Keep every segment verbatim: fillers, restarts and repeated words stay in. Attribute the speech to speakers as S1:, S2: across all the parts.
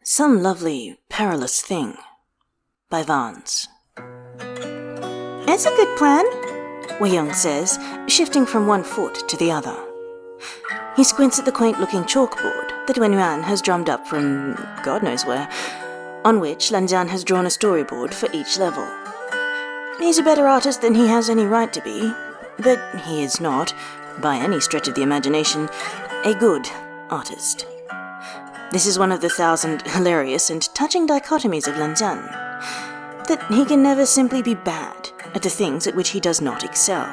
S1: Some Lovely Perilous Thing by Vance.
S2: It's a good plan,
S1: Wei Young says, shifting from one foot to the other. He squints at the quaint-looking chalkboard that Wen Yuan has drummed up from God knows where, on which Lan Zhan has drawn a storyboard for each level. He's a better artist than he has any right to be, but he is not, by any stretch of the imagination, a good artist. This is one of the thousand hilarious and touching dichotomies of Lan Zhan, that he can never simply be bad at the things at which he does not excel.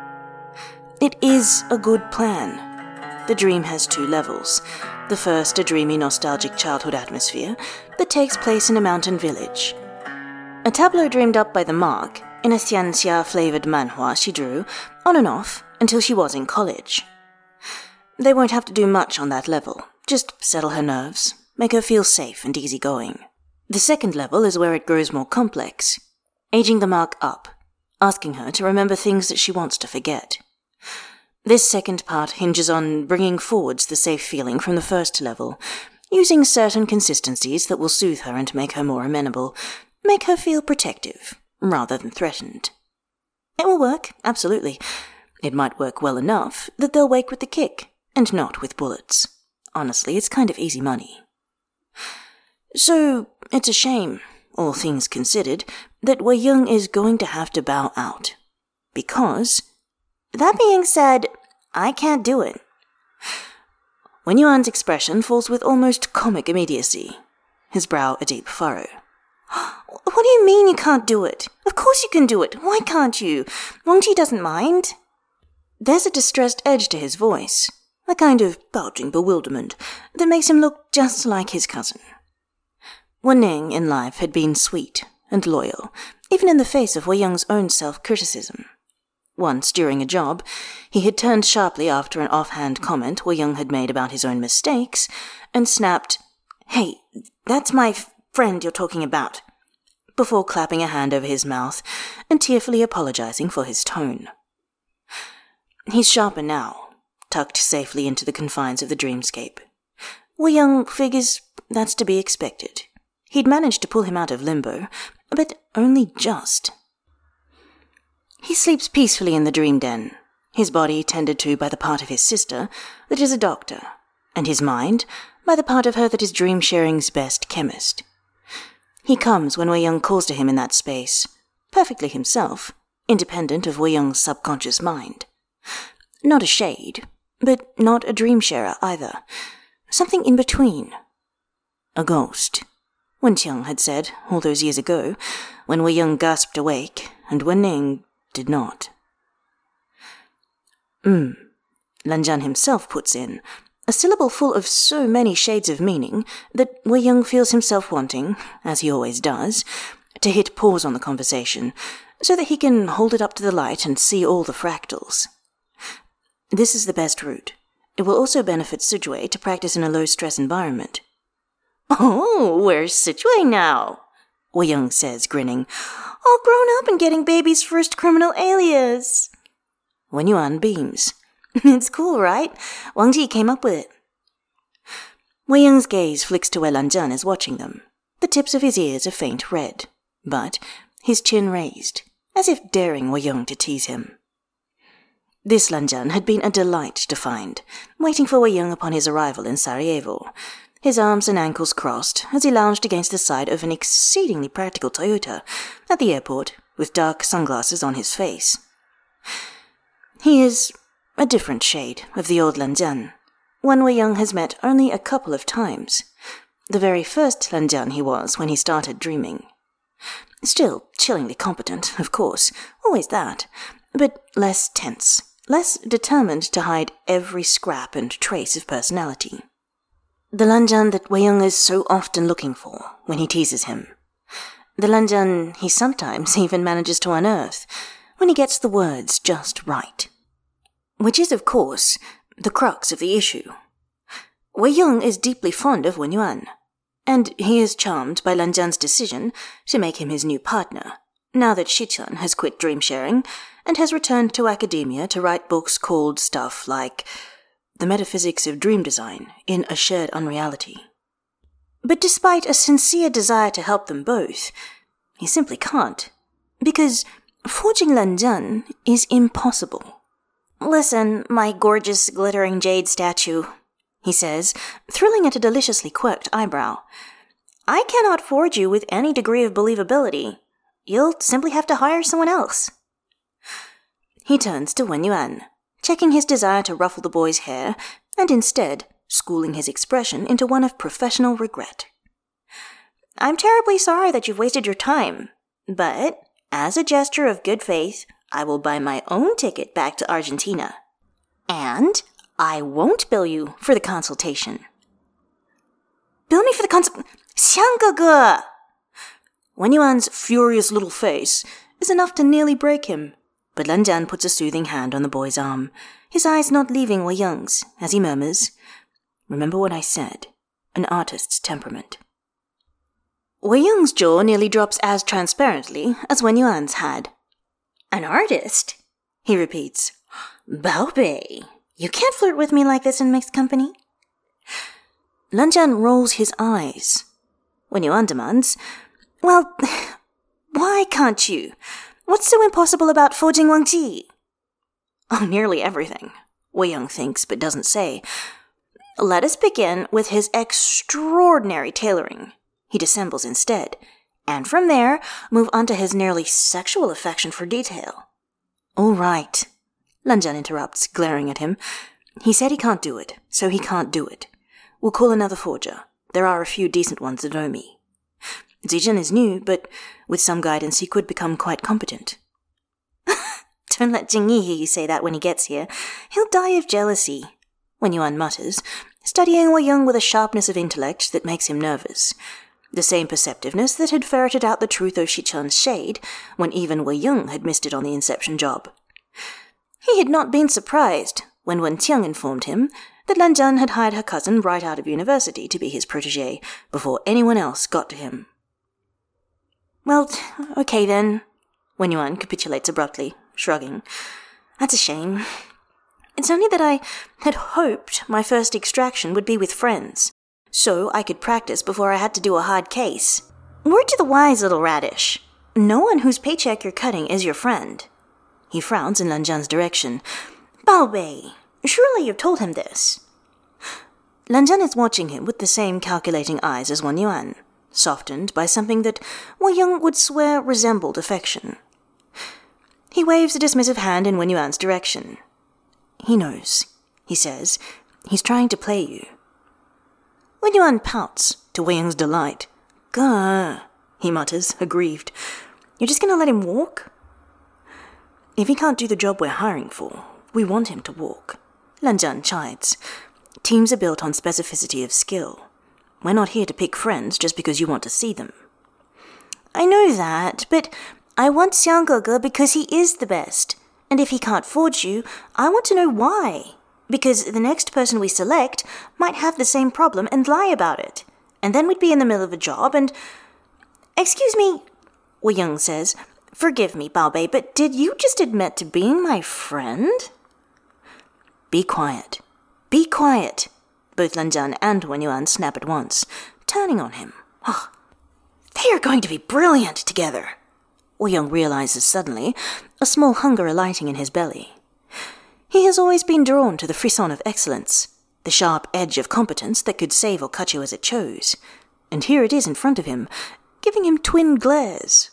S1: It is a good plan. The dream has two levels. The first, a dreamy, nostalgic childhood atmosphere that takes place in a mountain village. A tableau dreamed up by the Mark in a Xianxia-flavoured manhua she drew, on and off, until she was in college. They won't have to do much on that level. Just settle her nerves, make her feel safe and easygoing. The second level is where it grows more complex, aging the Mark up, asking her to remember things that she wants to forget. This second part hinges on bringing forwards the safe feeling from the first level, using certain consistencies that will soothe her and make her more amenable, make her feel protective, rather than threatened. It will work, absolutely. It might work well enough that they'll wake with the kick, and not with bullets. Honestly, it's kind of easy money. So, it's a shame, all things considered, that Wei Young is going to have to bow out. Because,
S2: that being said, I can't do it.
S1: Wen Yuan's expression falls with almost comic immediacy, his brow a deep furrow.
S2: What do you mean you can't do it? Of course you can do it. Why can't you? Wang Ji doesn't mind.
S1: There's a distressed edge to his voice, a kind of pouting bewilderment that makes him look just like his cousin. Wen Ning in life had been sweet and loyal, even in the face of Wei Young's own self-criticism. Once, during a job, he had turned sharply after an offhand comment Wei Young had made about his own mistakes, and snapped, "Hey, that's my f- friend you're talking about," before clapping a hand over his mouth and tearfully apologizing for his tone. He's sharper now, tucked safely into the confines of the dreamscape. Wei Young figures that's to be expected. He'd managed to pull him out of limbo, but only just. He sleeps peacefully in the dream den, his body tended to by the part of his sister that is a doctor, and his mind by the part of her that is dream-sharing's best chemist. He comes when Wei Young calls to him in that space, perfectly himself, independent of Wei Young's subconscious mind. Not a shade, but not a dream-sharer either. Something in between. A ghost, Wen Qiang had said all those years ago, when Wei Young gasped awake, and Wen Ning did not. Hmm, Lan Zhan himself puts in, a syllable full of so many shades of meaning that Wei Young feels himself wanting, as he always does, to hit pause on the conversation, so that he can hold it up to the light and see all the fractals. This is the best route. It will also benefit Sijue to practice in a low-stress environment.
S2: "Oh, where's Sijue now?"
S1: Wei Young says, grinning.
S2: "All grown up and getting baby's first criminal alias."
S1: Wen Yuan beams.
S2: "It's cool, right? Wang Ji came up with it."
S1: Wei Young's gaze flicks to where Lan Zhan is watching them, the tips of his ears a faint red, but his chin raised, as if daring Wei Young to tease him. This Lan Zhan had been a delight to find, waiting for Wei Young upon his arrival in Sarajevo, his arms and ankles crossed as he lounged against the side of an exceedingly practical Toyota at the airport with dark sunglasses on his face. He is a different shade of the old Lan Zhan, one Wei Young has met only a couple of times. The very first Lan Zhan he was when he started dreaming. Still chillingly competent, of course, always that, but less tense, less determined to hide every scrap and trace of personality. The Lan Zhan that Wei Young is so often looking for when he teases him. The Lan Zhan he sometimes even manages to unearth when he gets the words just right. Which is, of course, the crux of the issue. Wei Young is deeply fond of Wen Yuan, and he is charmed by Lan Zhan's decision to make him his new partner, now that Shichuan has quit dream-sharing and has returned to academia to write books called stuff like The Metaphysics of Dream Design in a Shared Unreality. But despite a sincere desire to help them both, he simply can't, because forging Lanjian is impossible.
S2: Listen, my gorgeous glittering jade statue, he says, thrilling at a deliciously quirked eyebrow. I cannot forge you with any degree of believability. You'll simply have to hire someone else.
S1: He turns to Wen Yuan, checking his desire to ruffle the boy's hair, and instead schooling his expression into one of professional regret.
S2: I'm terribly sorry that you've wasted your time, but as a gesture of good faith, I will buy my own ticket back to Argentina. And I won't bill you for the consultation.
S1: Bill me for the consult... Xiang-ge-ge! Wen Yuan's furious little face is enough to nearly break him, but Lanjian puts a soothing hand on the boy's arm, his eyes not leaving Wei Ying's, as he murmurs, "Remember what I said, an artist's temperament." Wei Ying's jaw nearly drops as transparently as Wen Yuan's had.
S2: An artist? He repeats. Bao Bei, you can't flirt with me like this in mixed company.
S1: Lanjian rolls his eyes. Wen Yuan demands, "Well, why can't you? What's so impossible about forging Wang Ji?" "Oh, nearly everything," Wei Ying thinks but doesn't say. "Let us begin with his extraordinary tailoring," he dissembles instead, "and from there move on to his nearly sexual affection for detail." "All right," Lanjian interrupts, glaring at him. "He said he can't do it, so he can't do it. We'll call another forger. There are a few decent ones that know me. Zijin is new, but with some guidance he could become quite competent."
S2: "Don't let Jingyi hear you say that when he gets here. He'll die of jealousy,"
S1: Wen Yuan mutters, studying Wei Ying with a sharpness of intellect that makes him nervous. The same perceptiveness that had ferreted out the truth of Shichun's shade when even Wei Ying had missed it on the inception job. He had not been surprised when Wen Tiang informed him that Lanjian had hired her cousin right out of university to be his protégé before anyone else got to him. "Well, okay then," Wen Yuan capitulates abruptly, shrugging. "That's a shame. It's only that I had hoped my first extraction would be with friends, so I could practice before I had to do a hard case.
S2: Word to the wise, little radish. No one whose paycheck you're cutting is your friend."
S1: He frowns in Lanjian's direction.
S2: "Bao Bei, surely you've told him this."
S1: Lanjian is watching him with the same calculating eyes as Wen Yuan, softened by something that Wei Ying would swear resembled affection. He waves a dismissive hand in Wen Yuan's direction. "He knows," he says. "He's trying to play you." Wen Yuan pouts, to Wei Ying's delight. "Gah," he mutters, aggrieved. "You're just going to let him walk?" "If he can't do the job we're hiring for, we want him to walk," Lanjian chides. "Teams are built on specificity of skill. We're not here to pick friends just because you want to see them."
S2: "I know that, but I want Xiang-ge-ge because he is the best. And if he can't forge you, I want to know why. Because the next person we select might have the same problem and lie about it. And then we'd be in the middle of a job and..." "Excuse me," Wei Ying says. "Forgive me, Bao Bei, but did you just admit to being my friend?"
S1: "Be quiet. Be quiet," both Lanjian and Wen Yuan snap at once, turning on him. Oh, they are going to be brilliant together. Wei Ying realizes suddenly, a small hunger alighting in his belly. He has always been drawn to the frisson of excellence, the sharp edge of competence that could save or cut you as it chose. And here it is in front of him, giving him twin glares.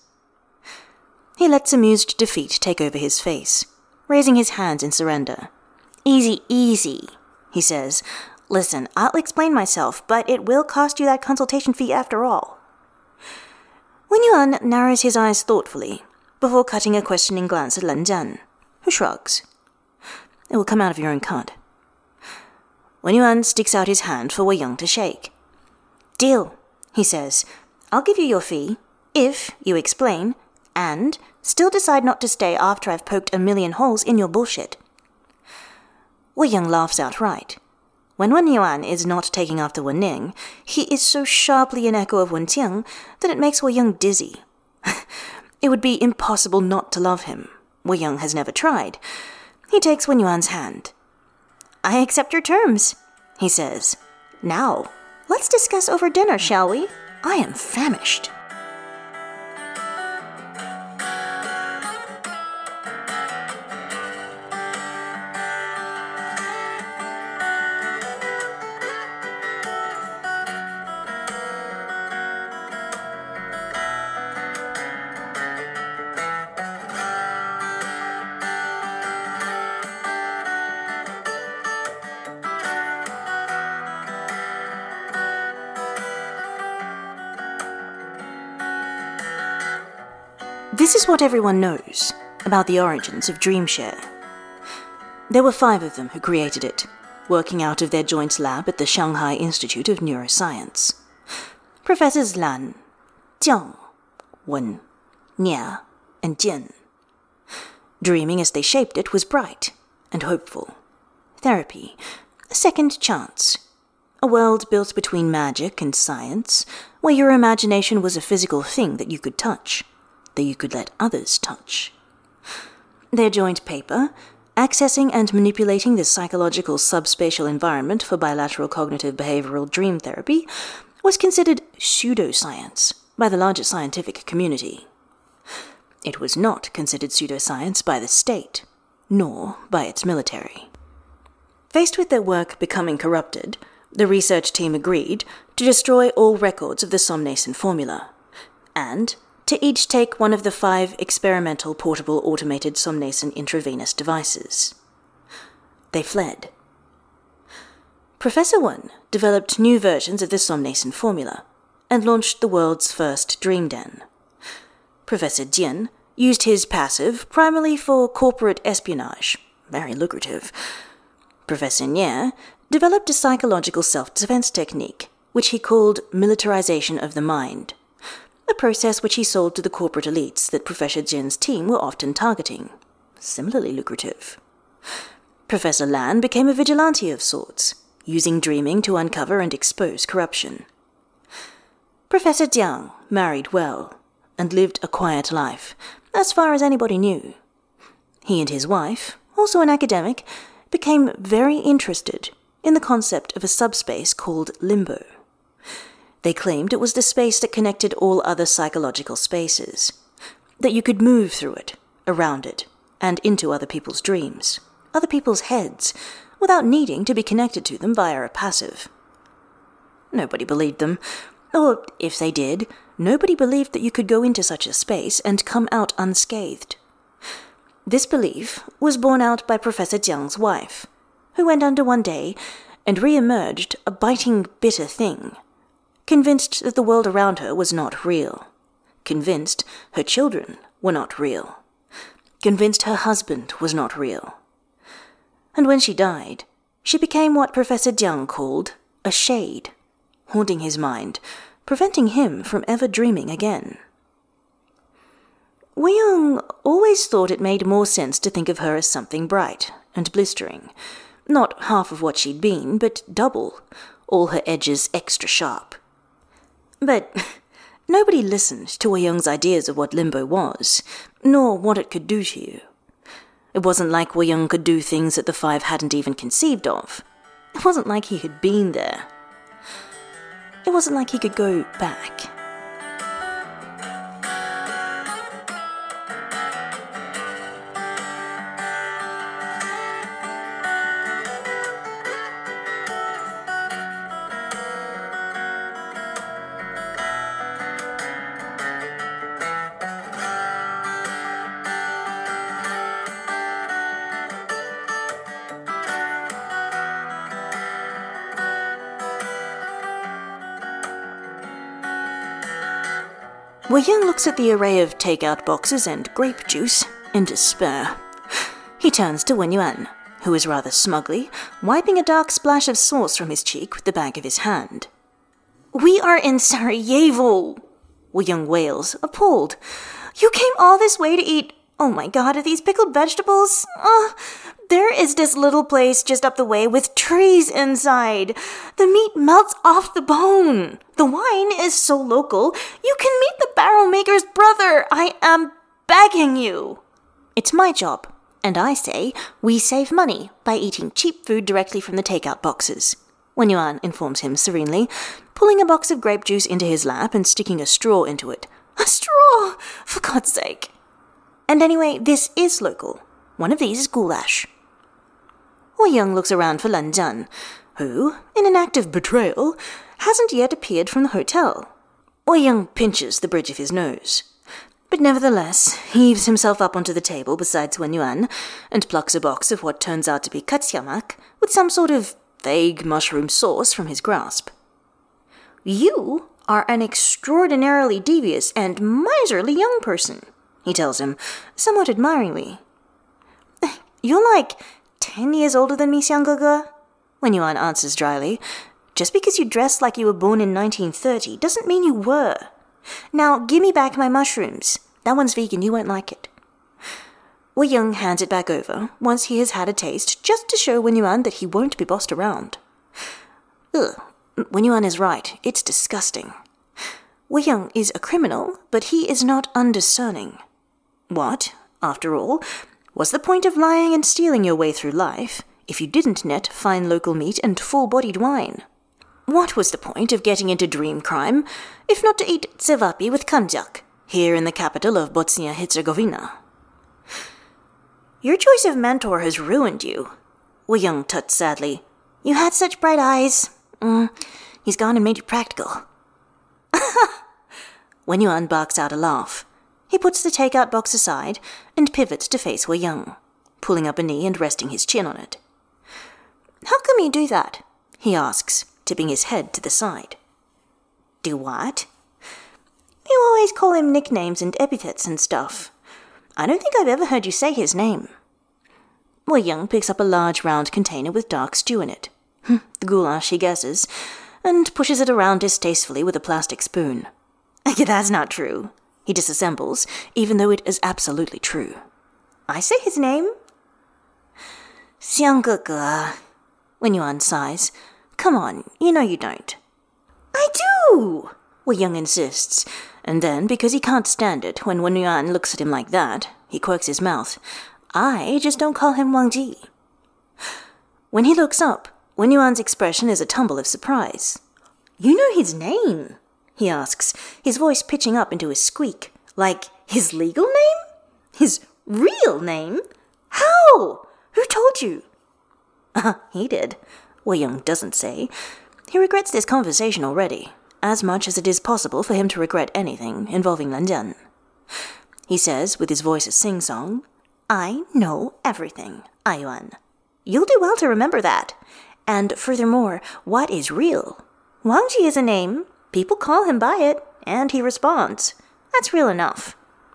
S1: He lets amused defeat take over his face, raising his hands in surrender.
S2: "Easy, easy," he says. "Listen, I'll explain myself, but it will cost you that consultation fee after all."
S1: Wen Yuan narrows his eyes thoughtfully, before cutting a questioning glance at Lanjian, who shrugs. "It will come out of your own cut." Wen Yuan sticks out his hand for Wei Ying to shake.
S2: "Deal," he says. "I'll give you your fee, if you explain, and still decide not to stay after I've poked a million holes in your bullshit."
S1: Wei Ying laughs outright. When Wen Yuan is not taking after Wen Ning, he is so sharply an echo of Wen Tiang that it makes Wei Ying dizzy. It would be impossible not to love him. Wei Ying has never tried. He takes Wen Yuan's hand.
S2: "I accept your terms," he says. "Now, Let's discuss over dinner, shall we? I am famished.
S1: This is what everyone knows about the origins of DreamShare. There were five of them who created it, working out of their joint lab at the Shanghai Institute of Neuroscience. Professors Lan, Jiang, Wen, Nia, and Jian. Dreaming as they shaped it was bright and hopeful. Therapy, a second chance. A world built between magic and science, where your imagination was a physical thing that you could touch, that you could let others touch. Their joint paper, Accessing and Manipulating the Psychological Subspatial Environment for Bilateral Cognitive Behavioral Dream Therapy, was considered pseudoscience by the larger scientific community. It was not considered pseudoscience by the state, nor by its military. Faced with their work becoming corrupted, the research team agreed to destroy all records of the Somnacin formula, and to each take one of the five experimental portable automated Somnacin intravenous devices. They fled. Professor Wen developed new versions of the Somnacin formula and launched the world's first dream den. Professor Jian used his passive primarily for corporate espionage, very lucrative. Professor Nier developed a psychological self-defense technique, which he called militarization of the mind, a process which he sold to the corporate elites that Professor Jian's team were often targeting, similarly lucrative. Professor Lan became a vigilante of sorts, using dreaming to uncover and expose corruption. Professor Jiang married well and lived a quiet life, as far as anybody knew. He and his wife, also an academic, became very interested in the concept of a subspace called limbo. They claimed it was the space that connected all other psychological spaces, that you could move through it, around it, and into other people's dreams, other people's heads, without needing to be connected to them via a passive. Nobody believed them, or if they did, nobody believed that you could go into such a space and come out unscathed. This belief was borne out by Professor Jiang's wife, who went under one day and re-emerged a biting, bitter thing, convinced that the world around her was not real, convinced her children were not real, convinced her husband was not real. And when she died, she became what Professor Jiang called a shade, haunting his mind, preventing him from ever dreaming again. Wei Yong always thought it made more sense to think of her as something bright and blistering, not half of what she'd been, but double, all her edges extra sharp. But nobody listened to Wei Yong's ideas of what limbo was, nor what it could do to you. It wasn't like Wei Yong could do things that the five hadn't even conceived of. It wasn't like he had been there. It wasn't like he could go back. Wei Yong looks at the array of takeout boxes and grape juice in despair. He turns to Wen Yuan, who is rather smugly wiping a dark splash of sauce from his cheek with the back of his hand. "We are in Sarajevo," Wei Yong wails, appalled. "You came all this way to eat... Oh my god, are these pickled vegetables? Uh, there is this little place just up the way with trees inside. The meat melts off the bone. The wine is so local, you can meet the barrel maker's brother. I am begging you." It's my job, and I say we save money by eating cheap food directly from the takeout boxes. Wen Yuan informs him serenely, pulling a box of grape juice into his lap and sticking a straw into it. A straw! For God's sake! And anyway, this is local. One of these is goulash. Wei Young looks around for Lan Zhan, who, in an act of betrayal, hasn't yet appeared from the hotel. Wei Young pinches the bridge of his nose, but nevertheless heaves himself up onto the table beside Wen Yuan and plucks a box of what turns out to be katsiamak with some sort of vague mushroom sauce from his grasp. "You are an extraordinarily devious and miserly young person," he tells him, somewhat admiringly. "You're like ten years older than me, Xiangge," Wen Yuan answers dryly. "Just because you dress like you were born in nineteen thirty doesn't mean you were. Now, give me back my mushrooms. That one's vegan, you won't like it." Wei Young hands it back over once he has had a taste, just to show Wen Yuan that he won't be bossed around. Ugh, Wen Yuan is right. It's disgusting. Wei Young is a criminal, but he is not undiscerning. What, after all, was the point of lying and stealing your way through life if you didn't net fine local meat and full-bodied wine? What was the point of getting into dream crime if not to eat tsevapi with kamjak, here in the capital of Bosnia-Herzegovina? "Your choice of mentor has ruined you," Wei Young tuts sadly. "You had such bright eyes. Mm, he's gone and made you practical." Wen Yuan barks out a laugh. He puts the takeout box aside and pivots to face Wei Young, pulling up a knee and resting his chin on it. "How come you do that?" he asks, tipping his head to the side. "Do what?" "You always call him nicknames and epithets and stuff. I don't think I've ever heard you say his name." Wei Young picks up a large round container with dark stew in it. The goulash, he guesses, and pushes it around distastefully with a plastic spoon. "That's not true," he disassembles, even though it is absolutely true. "I say his name." "Xiangge," Wen Yuan sighs. "Come on, you know you don't." "I do," Wei Young insists, and then, because he can't stand it when Wen Yuan looks at him like that, he quirks his mouth. "I just don't call him Wang Ji." When he looks up, Wen Yuan's expression is a tumble of surprise. "You know his name?" he asks, his voice pitching up into a squeak. "Like, his legal name? His real name? How? Who told you?" Uh, he did. Wei Young doesn't say. He regrets this conversation already, as much as it is possible for him to regret anything involving Lan Zhan. He says, with his voice a sing-song, "I know everything, Ayuan. You'll do well to remember that. And furthermore, what is real? Wang Ji is a name. People call him by it, and he responds. That's real enough."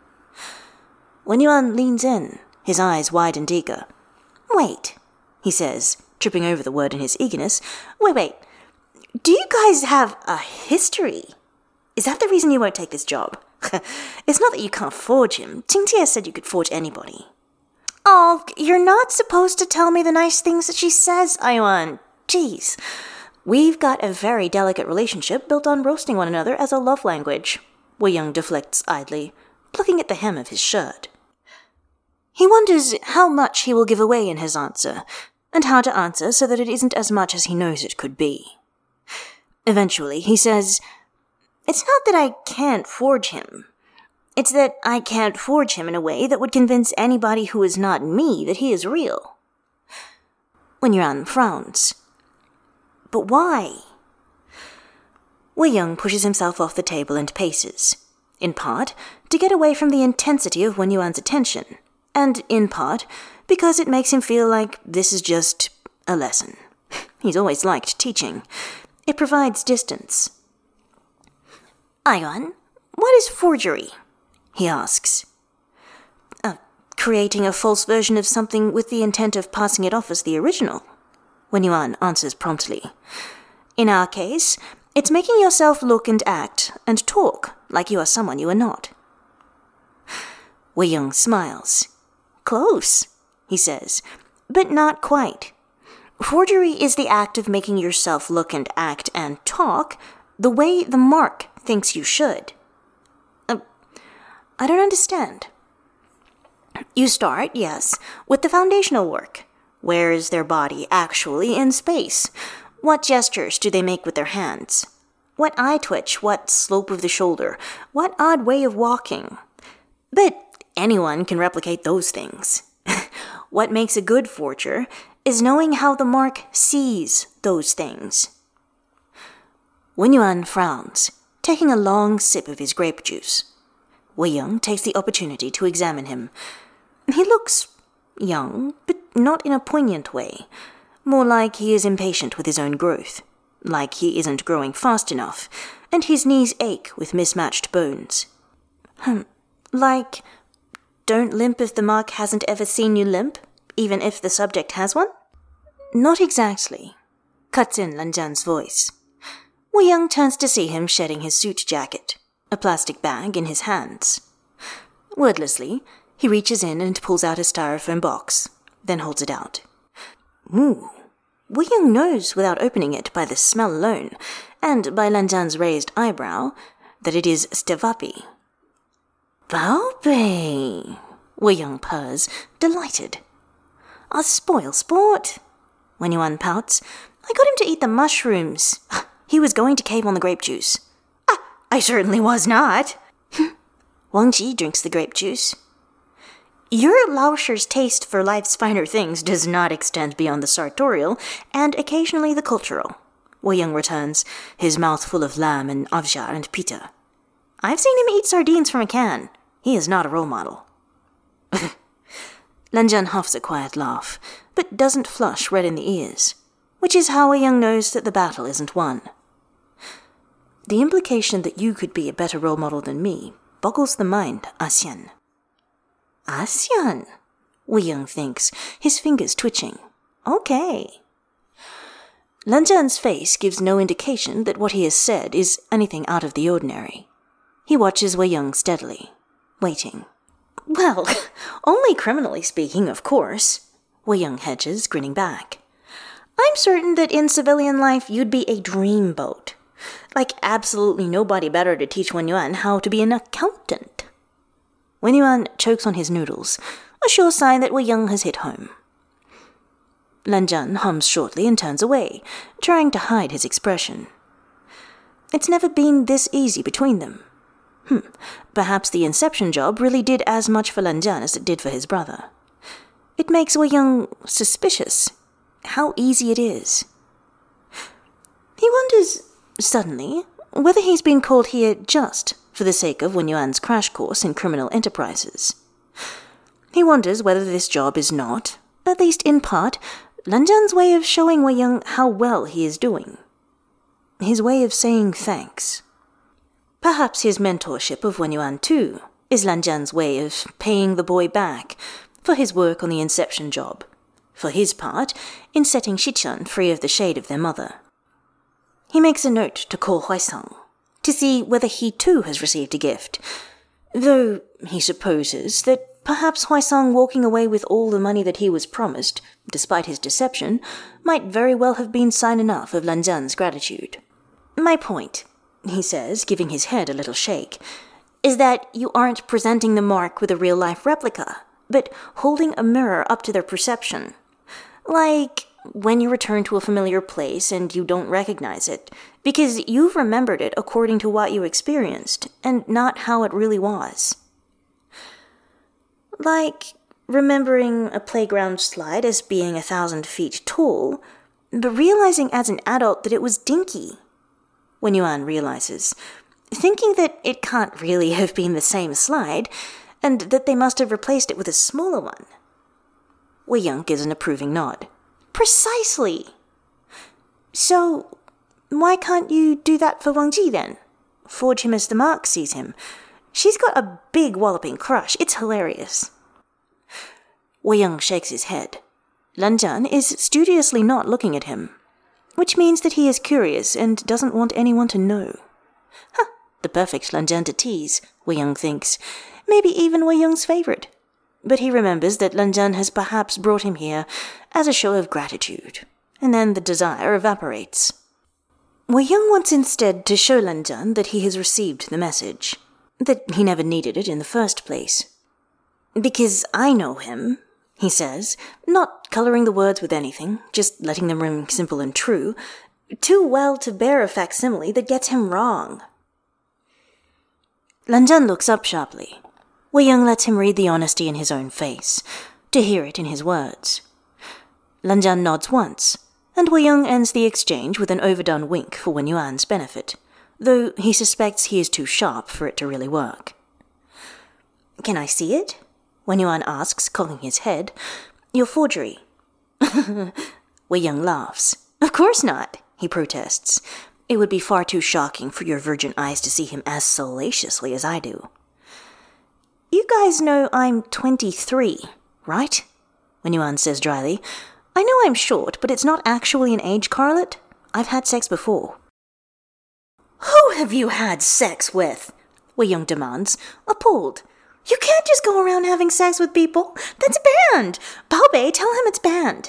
S1: Wen Yuan leans in, his eyes wide and eager. "Wait," he says, tripping over the word in his eagerness. Wait, wait. Do you guys have a history? Is that the reason you won't take this job? It's not that you can't forge him. Qingtie said you could forge anybody." "Oh, you're not supposed to tell me the nice things that she says, Ayuan. Jeez. We've got a very delicate relationship built on roasting one another as a love language," Wei Young deflects idly, plucking at the hem of his shirt. He wonders how much he will give away in his answer, and how to answer so that it isn't as much as he knows it could be. Eventually, he says, "It's not that I can't forge him. It's that I can't forge him in a way that would convince anybody who is not me that he is real." Wen Yuan frowns. "But why?" Wei Young pushes himself off the table and paces, in part to get away from the intensity of Wen Yuan's attention, and in part because it makes him feel like this is just a lesson. He's always liked teaching. It provides distance. "Ayuan, what is forgery?" he asks. Uh, creating a false version of something with the intent of passing it off as the original," Wen Yuan answers promptly. "In our case, it's making yourself look and act and talk like you are someone you are not." Wei Young smiles. "Close," he says, "but not quite. Forgery is the act of making yourself look and act and talk the way the mark thinks you should." Uh, I don't understand. "You start, yes, with the foundational work. Where is their body actually in space?
S2: What gestures do they make with their hands? What eye twitch, what slope of the shoulder, what odd way of walking? But anyone can replicate those things. What makes a good forger is knowing how the mark sees those things. Wen Yuan frowns, taking a long sip of his grape juice. Wei Young takes the opportunity to examine him. He looks young, but not in a poignant way. More like he is impatient with his own growth, like he isn't growing fast enough, and his knees ache with mismatched bones. Hmm, like, don't limp if the mark hasn't ever seen you limp, even if the subject has one? Not exactly, cuts in Lan Zhan's voice. Wei Young turns to see him shedding his suit jacket, a plastic bag in his hands. Wordlessly, he reaches in and pulls out a styrofoam box, then holds it out. Ooh. Wei Young knows without opening it by the smell alone, and by Lan Zhan's raised eyebrow, that it is stevapi. Baobei, Wei Young purrs, delighted. A spoil sport. Wen Yuan pouts. I got him to eat the mushrooms. He was going to cave on the grape juice. Ah, I certainly was not. Wang Ji drinks the grape juice. Your Laosher's taste for life's finer things does not extend beyond the sartorial and occasionally the cultural, Wei Young returns, his mouth full of lamb and avjar and pita. I've seen him eat sardines from a can. He is not a role model. Lan Zhan huffs a quiet laugh, but doesn't flush red in the ears, which is how Wei Young knows that the battle isn't won. The implication that you could be a better role model than me boggles the mind, Asian. Asian? Wei Young thinks, his fingers twitching. Okay. Lan Zhan's face gives no indication that what he has said is anything out of the ordinary. He watches Wei Young steadily, waiting. Well, only criminally speaking, of course, Wei Young hedges, grinning back. I'm certain that in civilian life you'd be a dreamboat. Like absolutely nobody better to teach Wen Yuan how to be an accountant. Wen Yuan chokes on his noodles, a sure sign that Wei Young has hit home. Lan Zhan hums shortly and turns away, trying to hide his expression. It's never been this easy between them. Hmm, perhaps the Inception job really did as much for Lan Zhan as it did for his brother. It makes Wei Young suspicious. How easy it is. He wonders, suddenly, whether he's been called here just for the sake of Wen Yuan's crash course in criminal enterprises. He wonders whether this job is not, at least in part, Lan Zhan's way of showing Wei Young how well he is doing. His way of saying thanks. Perhaps his mentorship of Wen Yuan, too, is Lan Zhan's way of paying the boy back for his work on the Inception job, for his part in setting Shichun free of the shade of their mother. He makes a note to call Huaisang, to see whether he too has received a gift, though he supposes that perhaps Huaisang walking away with all the money that he was promised, despite his deception, might very well have been sign enough of Lan Zhan's gratitude. My point, he says, giving his head a little shake, is that you aren't presenting the mark with a real-life replica, but holding a mirror up to their perception. Like when you return to a familiar place and you don't recognize it, because you've remembered it according to what you experienced, and not how it really was. Like remembering a playground slide as being a thousand feet tall, but realizing as an adult that it was dinky. Wen Yuan realizes, thinking that it can't really have been the same slide, and that they must have replaced it with a smaller one. Wei Young gives an approving nod. Precisely! So, why can't you do that for Wang Ji then? Forge him as the mark sees him. She's got a big walloping crush. It's hilarious. Wei Young shakes his head. Lan Zhan is studiously not looking at him, which means that he is curious and doesn't want anyone to know. Huh, the perfect Lan Zhan to tease, Wei Young thinks. Maybe even Wei Young's favorite. But he remembers that Lan Zhan has perhaps brought him here as a show of gratitude, and then the desire evaporates. Wei Young wants instead to show Lan Zhan that he has received the message, that he never needed it in the first place. Because I know him, he says, not colouring the words with anything, just letting them ring simple and true. too well to bear a facsimile that gets him wrong. Lan Zhan looks up sharply. Wei Young lets him read the honesty in his own face, to hear it in his words. Lan Zhan nods once, and Wei Young ends the exchange with an overdone wink for Wen Yuan's benefit, though he suspects he is too sharp for it to really work. "Can I see it?" Wen Yuan asks, cocking his head. "Your forgery." Wei Young laughs. "Of course not," he protests. "It would be far too shocking for your virgin eyes to see him as salaciously as I do." "You guys know I'm twenty-three, right?" Wen Yuan says dryly. "I know I'm short, but it's not actually an age correlate. I've had sex before." "Who have you had sex with?" Wei Young demands, appalled. "You can't just go around having sex with people. That's banned. Bao Bei, tell him it's banned."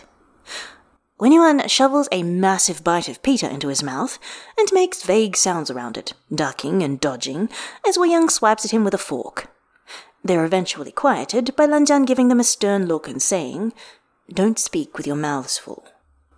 S2: Wen Yuan shovels a massive bite of pita into his mouth and makes vague sounds around it, ducking and dodging, as Wei Young swipes at him with a fork. They're eventually quieted by Lan Zhan giving them a stern look and saying, "Don't speak with your mouths full."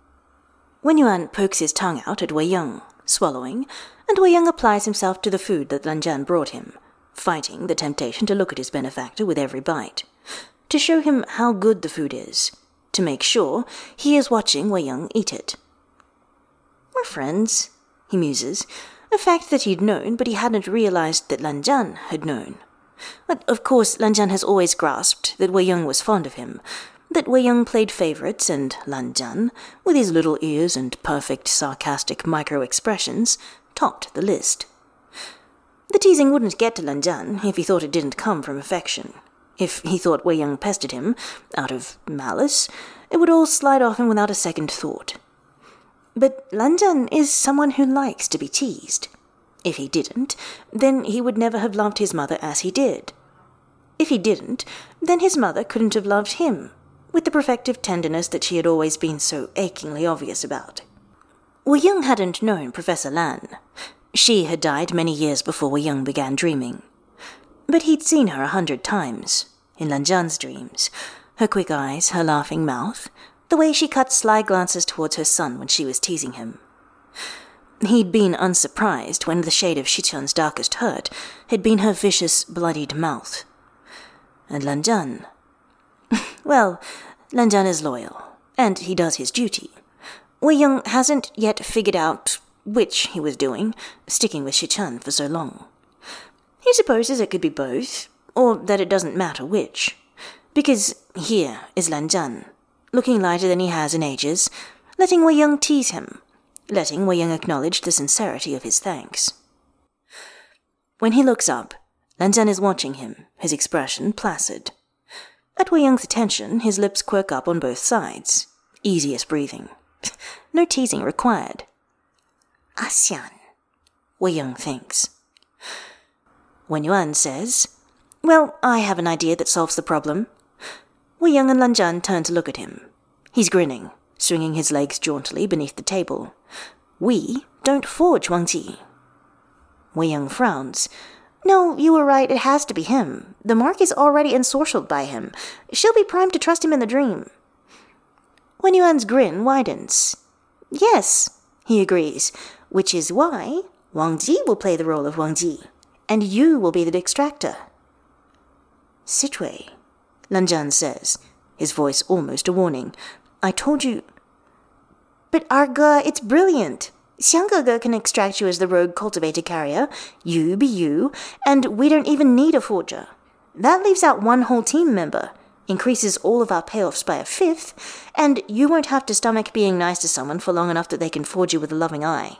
S2: Wen Yuan pokes his tongue out at Wei Young, swallowing, and Wei Young applies himself to the food that Lan Zhan brought him, fighting the temptation to look at his benefactor with every bite, to show him how good the food is, to make sure he is watching Wei Young eat it. "We're friends," he muses, a fact that he'd known, but he hadn't realized that Lan Zhan had known. But of course, Lan Zhan has always grasped that Wei Young was fond of him, that Wei Young played favorites, and Lan Zhan, with his little ears and perfect sarcastic micro-expressions, topped the list. The teasing wouldn't get to Lan Zhan if he thought it didn't come from affection. If he thought Wei Young pestered him out of malice, it would all slide off him without a second thought. But Lan Zhan is someone who likes to be teased. If he didn't, then he would never have loved his mother as he did. If he didn't, then his mother couldn't have loved him, with the protective tenderness that she had always been so achingly obvious about. Wei Young hadn't known Professor Lan. She had died many years before Wei Young began dreaming. But he'd seen her a hundred times, in Lan Zhan's dreams, her quick eyes, her laughing mouth, the way she cut sly glances towards her son when she was teasing him. He'd been unsurprised when the shade of Shichun's darkest hurt had been her vicious, bloodied mouth. And Lan Zhan... well, Lan Zhan is loyal, and he does his duty. Wei Young hasn't yet figured out which he was doing, sticking with Shichun for so long. He supposes it could be both, or that it doesn't matter which, because here is Lan Zhan, looking lighter than he has in ages, letting Wei Young tease him, letting Wei Young acknowledge the sincerity of his thanks. When he looks up, Lan Zhan is watching him, his expression placid. At Wei Young's attention, his lips quirk up on both sides, easiest breathing. No teasing required. "ASEAN," Wei Young thinks. Wen Yuan says, "Well, I have an idea that solves the problem." Wei Young and Lan Zhan turn to look at him. He's grinning, swinging his legs jauntily beneath the table. "We don't forge Wang Ji." Wei Young frowns. "No, you were right, it has to be him. The mark is already ensorcelled by him. She'll be primed to trust him in the dream." Wen Yuan's grin widens. "Yes," he agrees, "which is why Wang Ji will play the role of Wang Ji, and you will be the extractor." "Sitwei," Lan Zhan says, his voice almost a warning. "I told you—" "But Arga, it's brilliant. Xiang Ge can extract you as the rogue cultivator carrier, you be you, and we don't even need a forger. That leaves out one whole team member, increases all of our payoffs by a fifth, and you won't have to stomach being nice to someone for long enough that they can forge you with a loving eye."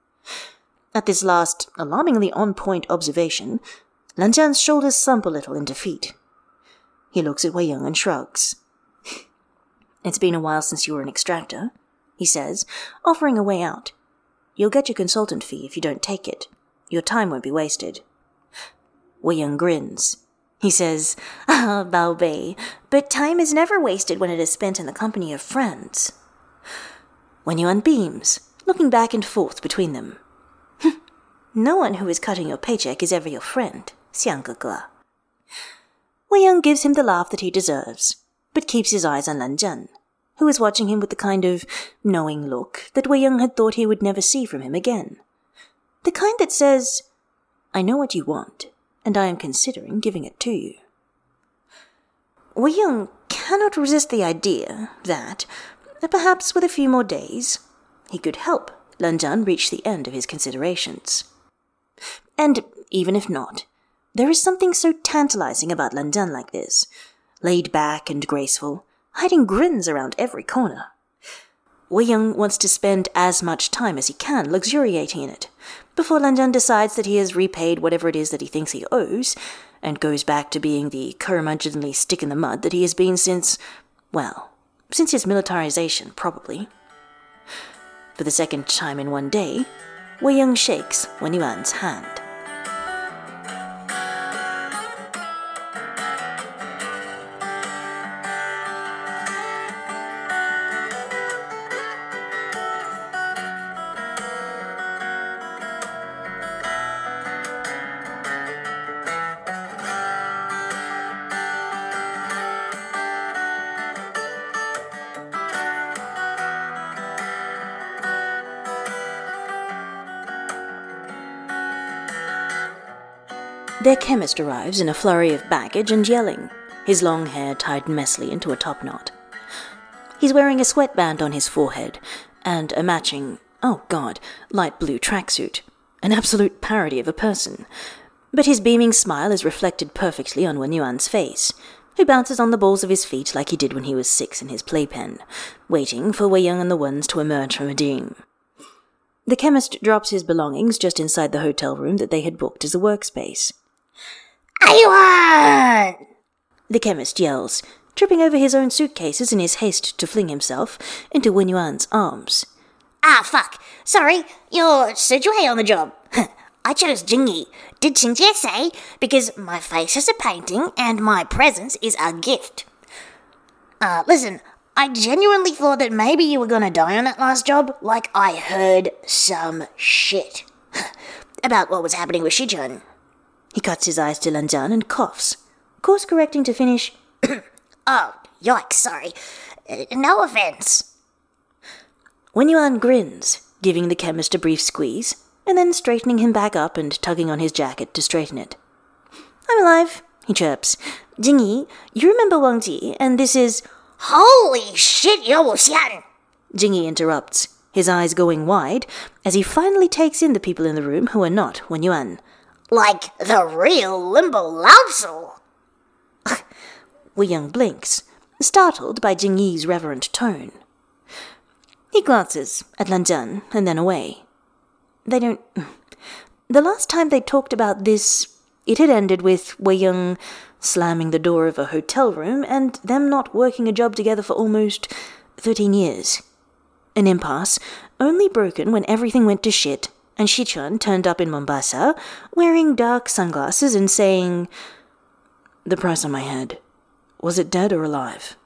S2: At this last, alarmingly on-point observation, Lan Zhan's shoulders slump a little in defeat. He looks at Wei Young and shrugs. "It's been a while since you were an extractor," he says, offering a way out. "You'll get your consultant fee if you don't take it. Your time won't be wasted." Wei Young grins. He says, "Ah, Bao Bei, but time is never wasted when it is spent in the company of friends." Wen Yuan beams, looking back and forth between them. "No one who is cutting your paycheck is ever your friend, Xiang Ge." Wei Young gives him the laugh that he deserves, but keeps his eyes on Lan Zhan.
S1: who was watching him with the kind of knowing look that Wei Young had thought he would never see from him again. The kind that says, "I know what you want, and I am considering giving it to you." Wei Young cannot resist the idea that, perhaps with a few more days, he could help Lan Zhan reach the end of his considerations. And even if not, there is something so tantalizing about Lan Zhan like this, laid back and graceful, hiding grins around every corner. Wei Young wants to spend as much time as he can luxuriating in it, before Lan Zhan decides that he has repaid whatever it is that he thinks he owes, and goes back to being the curmudgeonly stick in the mud that he has been since, well, since his militarization, probably. For the second time in one day, Wei Young shakes Wen Yuan's hand. Their chemist arrives in a flurry of baggage and yelling, his long hair tied messily into a topknot. He's wearing a sweatband on his forehead, and a matching, oh god, light blue tracksuit, an absolute parody of a person. But his beaming smile is reflected perfectly on Wen Yuan's face, who bounces on the balls of his feet like he did when he was six in his playpen, waiting for Wei Young and the ones to emerge from a dream. The chemist drops his belongings just inside the hotel room that they had booked as a workspace.
S2: "Ayuan!"
S1: the chemist yells, tripping over his own suitcases in his haste to fling himself into Wen Yuan's arms.
S2: Ah, fuck. Sorry, you're Sijue on the job. I chose Jingyi. Did Qingjie say? Because my face is a painting and my presence is a gift. Uh, listen, I genuinely thought that maybe you were gonna die on that last job, like I heard some shit about what was happening with Shichun.
S1: He cuts his eyes to Lan Zhan and coughs, course-correcting to finish,
S2: Oh, yikes, sorry. Uh, no offense.
S1: Wen Yuan grins, giving the chemist a brief squeeze, and then straightening him back up and tugging on his jacket to straighten it. "I'm alive," he chirps. "Jingyi, you remember Wang Ji, and this is—"
S2: "Holy shit, Yo Xian!"
S1: Jingyi interrupts, his eyes going wide, as he finally takes in the people in the room who are not Wen Yuan.
S2: "Like the real Limbo Lao-Tzu."
S1: Wei Young blinks, startled by Jingyi's reverent tone. He glances at Lan Zhan and then away. They don't... The last time they talked about this, it had ended with Wei Young slamming the door of a hotel room and them not working a job together for almost thirteen years. An impasse, only broken when everything went to shit and Shichun turned up in Mombasa, wearing dark sunglasses and saying, "The price on my head. Was it dead or alive?"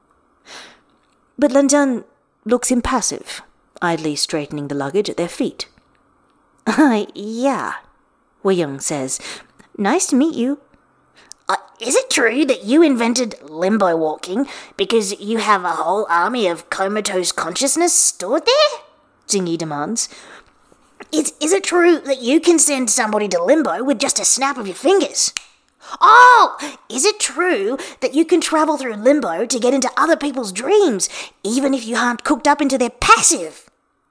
S1: But Lan Zhan looks impassive, idly straightening the luggage at their feet. "Ah, yeah," Wei Young says. "Nice to meet you."
S2: Uh, is it true that you invented limbo walking because you have a whole army of comatose consciousness stored there?
S1: Jingyi demands.
S2: Is, is it true that you can send somebody to limbo with just a snap of your fingers? Oh, is it true that you can travel through limbo to get into other people's dreams, even if you aren't cooked up into their passive?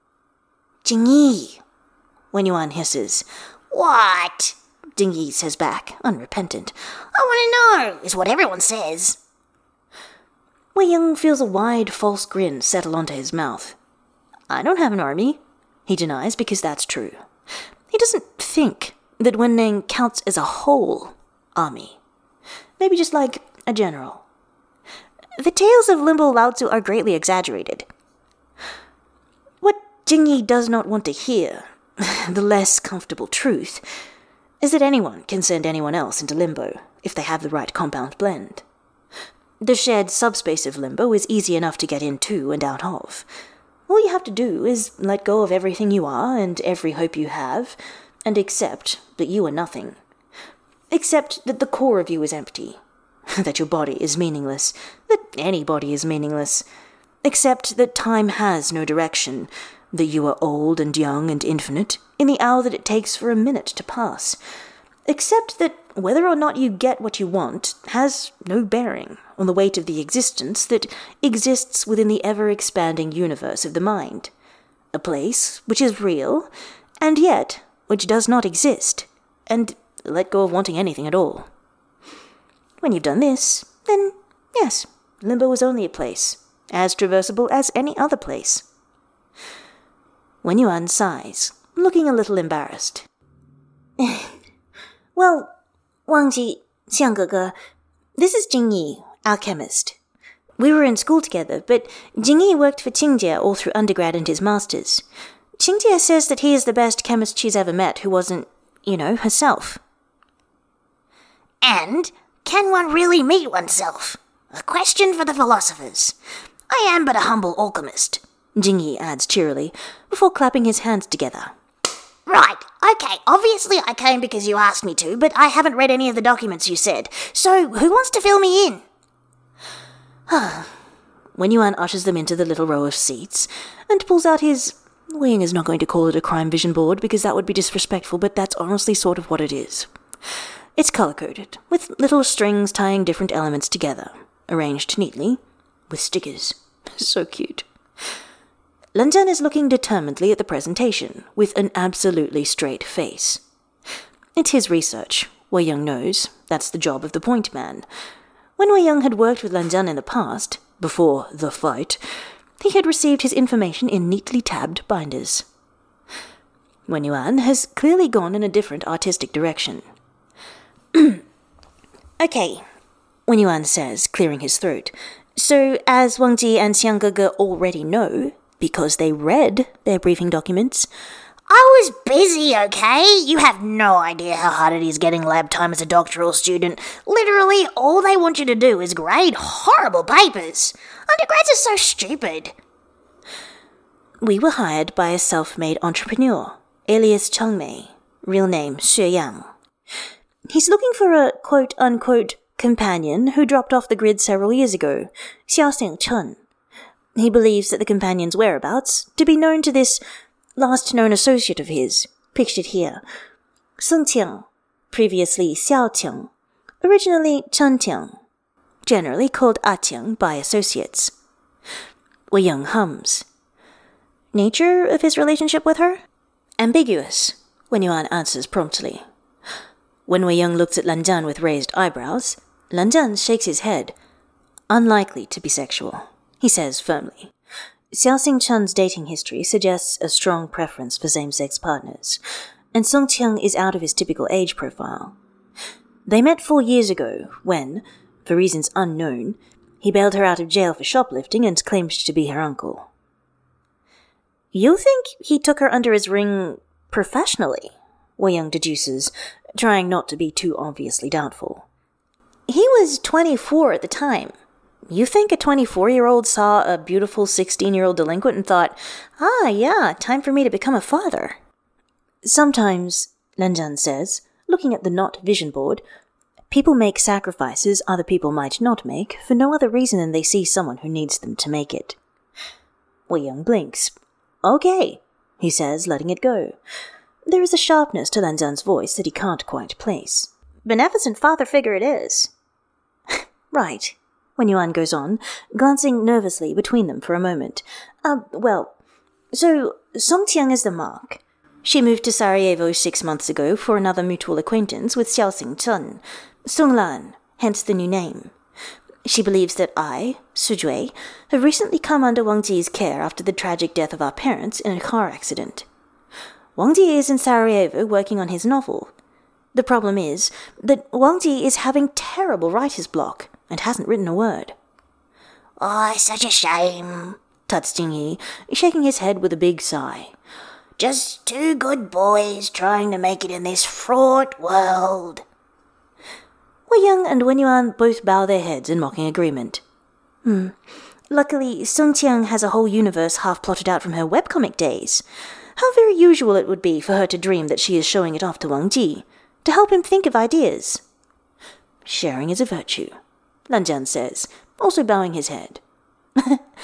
S1: "Jingyi," Wen Yuan hisses.
S2: What?
S1: Jingyi says back, unrepentant.
S2: I want to know, is what everyone says.
S1: Wei Young feels a wide, false grin settle onto his mouth. "I don't have an army," he denies, because that's true. He doesn't think that Wen Ning counts as a whole army. Maybe just like a general. The tales of Limbo Lao-Tzu are greatly exaggerated. What Jingyi does not want to hear, the less comfortable truth, is that anyone can send anyone else into limbo if they have the right compound blend. The shared subspace of limbo is easy enough to get into and out of. All you have to do is let go of everything you are and every hope you have, and accept that you are nothing. Accept that the core of you is empty, that your body is meaningless, that any body is meaningless, Except that time has no direction, that you are old and young and infinite in the hour that it takes for a minute to pass. Except that whether or not you get what you want has no bearing on the weight of the existence that exists within the ever-expanding universe of the mind. A place which is real, and yet which does not exist, and let go of wanting anything at all. When you've done this, then, yes, limbo is only a place, as traversable as any other place. Wen Yuan sighs, looking a little embarrassed.
S2: Well, Wangji, Xiang Gege, this is Jingyi, our chemist. We were in school together, but Jingyi worked for Qingjie all through undergrad and his master's. Qingjie says that he is the best chemist she's ever met who wasn't, you know, herself.
S3: And can one really meet oneself? A question for the philosophers. I am but a humble alchemist,
S1: Jingyi adds cheerily, before clapping his hands together.
S3: Right, okay, obviously I came because you asked me to, but I haven't read any of the documents you said, so who wants to fill me in?
S1: Wen Yuan ushers them into the little row of seats, and pulls out his... Wing is not going to call it a crime vision board, because that would be disrespectful, but that's honestly sort of what it is. It's color-coded, with little strings tying different elements together, arranged neatly, with stickers. So cute. Lan Zhan is looking determinedly at the presentation, with an absolutely straight face. It's his research. Wei Young knows. That's the job of the point man. When Wei Young had worked with Lan Zhan in the past, before the fight, he had received his information in neatly tabbed binders. Wen Yuan has clearly gone in a different artistic direction. Okay, Wen Yuan says, clearing his throat. So, as Wang Ji and Xiang Gege already know, because they read their briefing documents...
S3: I was busy, okay? You have no idea how hard it is getting lab time as a doctoral student. Literally, all they want you to do is grade horrible papers. Undergrads are so stupid.
S1: We were hired by a self-made entrepreneur, alias Chengmei, real name Xue Yang. He's looking for a quote-unquote companion who dropped off the grid several years ago, Xiaoxing Chen. He believes that the companion's whereabouts to be known to this last-known associate of his, pictured here, Seng Tiang, previously Xiao Tiang, originally Chen Tiang, generally called A Tiang by associates. Wei Young hums. Nature of his relationship with her? Ambiguous, Wen Yuan answers promptly. When Wei Young looks at Lan Zhan with raised eyebrows, Lan Zhan shakes his head. Unlikely to be sexual, he says firmly. Xiaoxing Chen's dating history suggests a strong preference for same-sex partners, and Song Tiang is out of his typical age profile. They met four years ago when, for reasons unknown, he bailed her out of jail for shoplifting and claimed to be her uncle. You think he took her under his ring professionally? Wei Young deduces, trying not to be too obviously doubtful. He was twenty-four at the time. You think a twenty-four-year-old saw a beautiful sixteen-year-old delinquent and thought, ah, yeah, time for me to become a father? Sometimes, Lan Zhan says, looking at the not vision board, people make sacrifices other people might not make for no other reason than they see someone who needs them to make it. Wei Young blinks. Okay, he says, letting it go. There is a sharpness to Lan Zhan's voice that he can't quite place. Beneficent father figure it is. Right. Wen Yuan goes on, glancing nervously between them for a moment. Uh, well, so Song Tiang is the mark. She moved to Sarajevo six months ago for another mutual acquaintance with Xiaoxing Chen, Song Lan, hence the new name. She believes that I, Su Jue, have recently come under Wang Ji's care after the tragic death of our parents in a car accident. Wang Ji is in Sarajevo working on his novel. The problem is that Wang Ji is having terrible writer's block and hasn't written a word.
S3: Oh, such a shame,
S1: tuts Jingyi, shaking his head with a big sigh.
S3: Just two good boys trying to make it in this fraught world.
S1: Wei Young and Wen Yuan both bow their heads in mocking agreement. Hmm. Luckily, Song Tiang has a whole universe half plotted out from her webcomic days. How very usual it would be for her to dream that she is showing it off to Wang Ji, to help him think of ideas. Sharing is a virtue, Lan Zhan says, also bowing his head.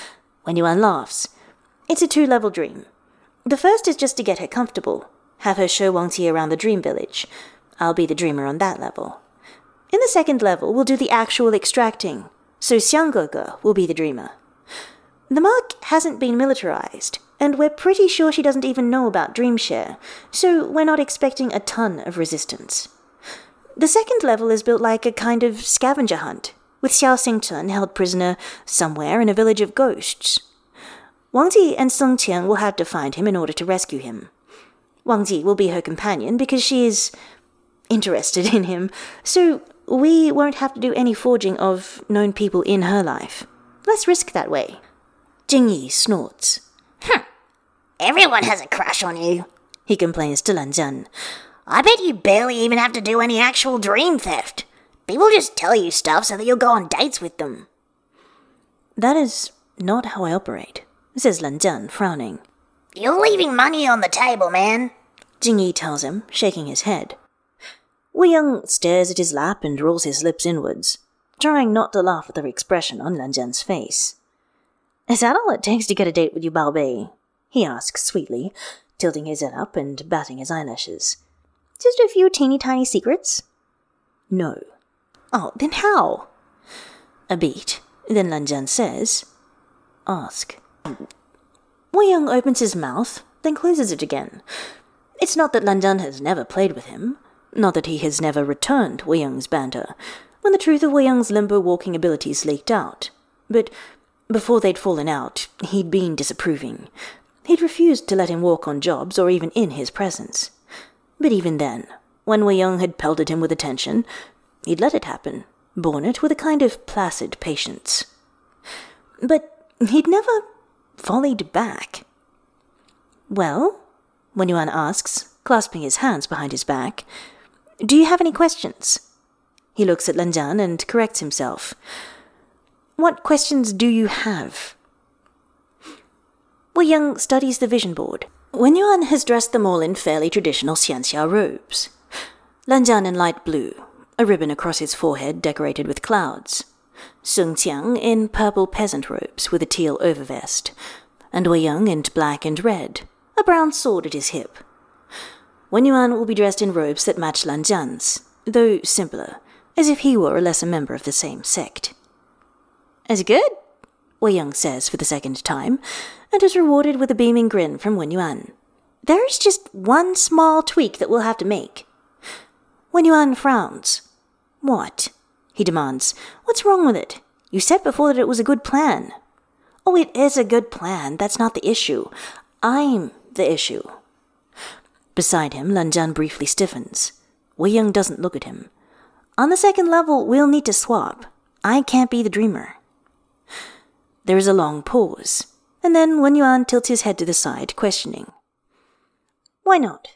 S1: Wen Yuan laughs. It's a two-level dream. The first is just to get her comfortable, have her show Wang Ti around the dream village. I'll be the dreamer on that level. In the second level, we'll do the actual extracting, so Xiang Ge will be the dreamer. The mark hasn't been militarized, and we're pretty sure she doesn't even know about Dreamshare, so we're not expecting a ton of resistance. The second level is built like a kind of scavenger hunt, with Xiao Xingchen held prisoner somewhere in a village of ghosts. Wang Ti and Song Qian will have to find him in order to rescue him. Wang Ti will be her companion because she is interested in him, so we won't have to do any forging of known people in her life. Less risk that way. Jing Yi snorts.
S3: Hm. Everyone has a crush on you,
S1: he complains to Lan Zhan.
S3: I bet you barely even have to do any actual dream theft. People just tell you stuff so that you'll go on dates with them.
S1: That is not how I operate, says Lan Zhan, frowning.
S3: You're leaving money on the table, man,
S1: Jing Yi tells him, shaking his head. Wei Young stares at his lap and rolls his lips inwards, trying not to laugh at the expression on Lan Zhan's face. Is that all it takes to get a date with you, Bao Bei? He asks sweetly, tilting his head up and batting his eyelashes. Just a few teeny-tiny secrets? No. Oh, then how? A beat. Then Lan Zhan says, Ask. Wei Young opens his mouth, then closes it again. It's not that Lan Zhan has never played with him, not that he has never returned Wei Young's banter, when the truth of Wei Young's limbo walking abilities leaked out. But before they'd fallen out, he'd been disapproving. He'd refused to let him walk on jobs or even in his presence. But even then, when Wei Young had pelted him with attention, he'd let it happen, borne it with a kind of placid patience. But he'd never volleyed back. Well, Wen Yuan asks, clasping his hands behind his back, do you have any questions? He looks at Lan Zhan and corrects himself. What questions do you have? Wei Young studies the vision board. Wen Yuan has dressed them all in fairly traditional Xianxia robes. Lan Zhan in light blue, a ribbon across his forehead decorated with clouds. Sung Qiang in purple peasant robes with a teal overvest, and Wei Young in black and red, a brown sword at his hip. Wen Yuan will be dressed in robes that match Lan Zhan's, though simpler, as if he were a lesser member of the same sect. As good? Wei Young says for the second time, and is rewarded with a beaming grin from Wen Yuan. There is just one small tweak that we'll have to make. Wen Yuan frowns. What? He demands. What's wrong with it? You said before that it was a good plan. Oh, it is a good plan. That's not the issue. I'm the issue. Beside him, Lan Zhan briefly stiffens. Wei Young doesn't look at him. On the second level, we'll need to swap. I can't be the dreamer. There is a long pause, and then Wen Yuan tilts his head to the side, questioning. Why not?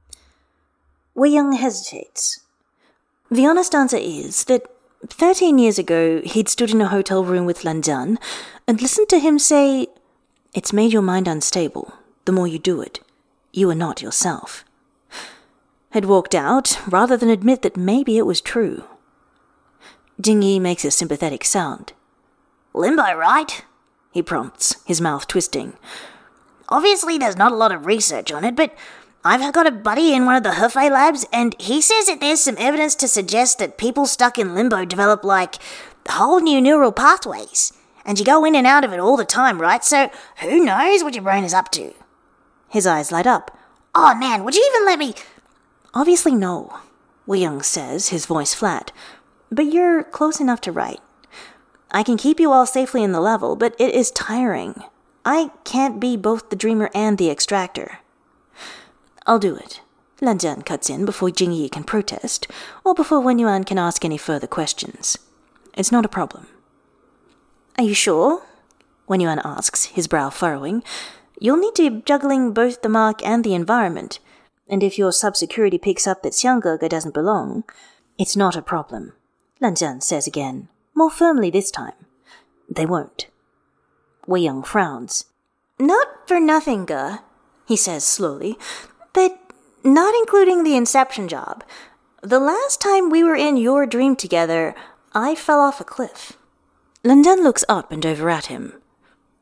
S1: Wei Young hesitates. The honest answer is that thirteen years ago he'd stood in a hotel room with Lan Zhan and listened to him say, It's made your mind unstable. The more you do it, you are not yourself. Had walked out rather than admit that maybe it was true. Jing Yi makes a sympathetic sound.
S3: Limbo, right?
S1: He prompts, his mouth twisting.
S3: Obviously there's not a lot of research on it, but I've got a buddy in one of the Hefei labs, and he says that there's some evidence to suggest that people stuck in limbo develop, like, whole new neural pathways. And you go in and out of it all the time, right? So who knows what your brain is up to?
S1: His eyes light up.
S3: Oh man, would you even let me...
S1: Obviously no, Wei Young says, his voice flat. But you're close enough to write. I can keep you all safely in the level, but it is tiring. I can't be both the dreamer and the extractor. I'll do it. Lan Zhan cuts in before Jing Yi can protest, or before Wen Yuan can ask any further questions. It's not a problem. Are you sure? Wen Yuan asks, his brow furrowing. You'll need to be juggling both the mark and the environment, and if your sub-security picks up that Xiang Ge doesn't belong, it's not a problem. Lan Zhan says again, more firmly this time. They won't. Wei Young frowns. Not for nothing, Ge, he says slowly, but not including the Inception job. The last time we were in your dream together, I fell off a cliff. Lan Zhan looks up and over at him.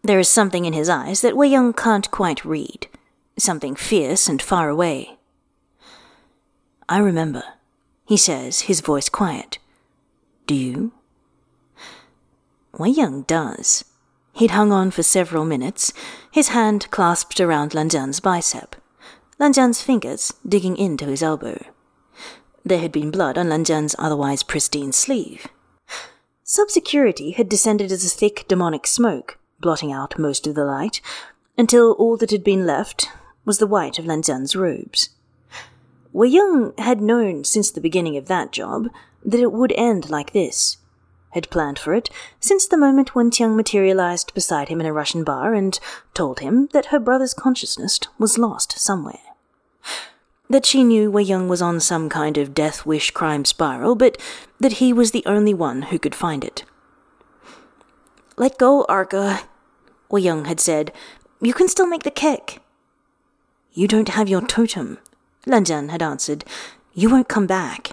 S1: There is something in his eyes that Wei Young can't quite read, something fierce and far away. "I remember," he says, his voice quiet. "Do you?" Wei Young does. He'd hung on for several minutes, his hand clasped around Lan Zhan's bicep, Lan Zhan's fingers digging into his elbow. There had been blood on Lan Zhan's otherwise pristine sleeve. Subsecurity had descended as a thick demonic smoke, blotting out most of the light, until all that had been left was the white of Lan Zhan's robes. Wei Young had known since the beginning of that job that it would end like this, had planned for it since the moment when Tiang materialized beside him in a Russian bar and told him that her brother's consciousness was lost somewhere. That she knew Wei Young was on some kind of death-wish crime spiral, but that he was the only one who could find it. "Let go, Arka," Wei Young had said. "You can still make the kick." "You don't have your totem," Lan Zhan had answered. "You won't come back."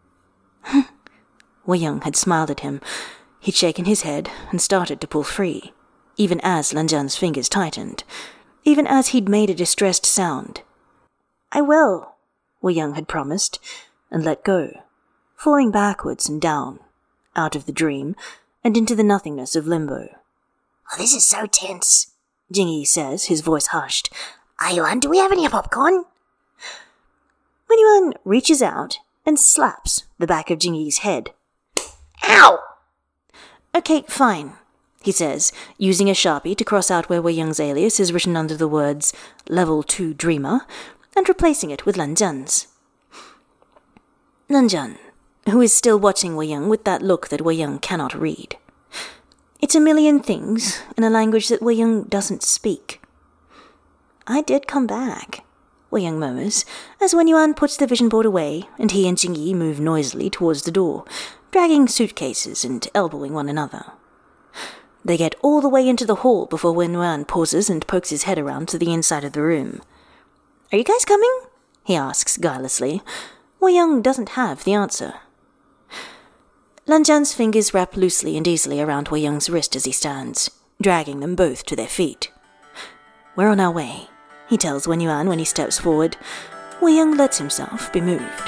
S1: Wei Young had smiled at him. He'd shaken his head and started to pull free, even as Lan Zhan's fingers tightened, even as he'd made a distressed sound. "I will," Wei Young had promised, and let go, falling backwards and down, out of the dream, and into the nothingness of limbo.
S3: "Oh, this is so tense," Jingyi says, his voice hushed. "Ayuan, do we have any popcorn?"
S1: Wenyuan reaches out and slaps the back of Jingyi's head.
S3: "Ow!"
S1: "Okay, fine," he says, using a Sharpie to cross out where Wei Young's alias is written under the words Level two Dreamer, and replacing it with Lan Zhan's. Lan Zhan, who is still watching Wei Young with that look that Wei Young cannot read. It's a million things in a language that Wei Young doesn't speak. "I did come back," Wei Young murmurs, as Wenyuan puts the vision board away and he and Jingyi move noisily towards the door, dragging suitcases and elbowing one another. They get all the way into the hall before Wenyuan pauses and pokes his head around to the inside of the room. "Are you guys coming?" he asks guilelessly. Wei Young doesn't have the answer. Lan Zhan's fingers wrap loosely and easily around Wei Young's wrist as he stands, dragging them both to their feet. "We're on our way," he tells Wenyuan when he steps forward. Wei Young lets himself be moved.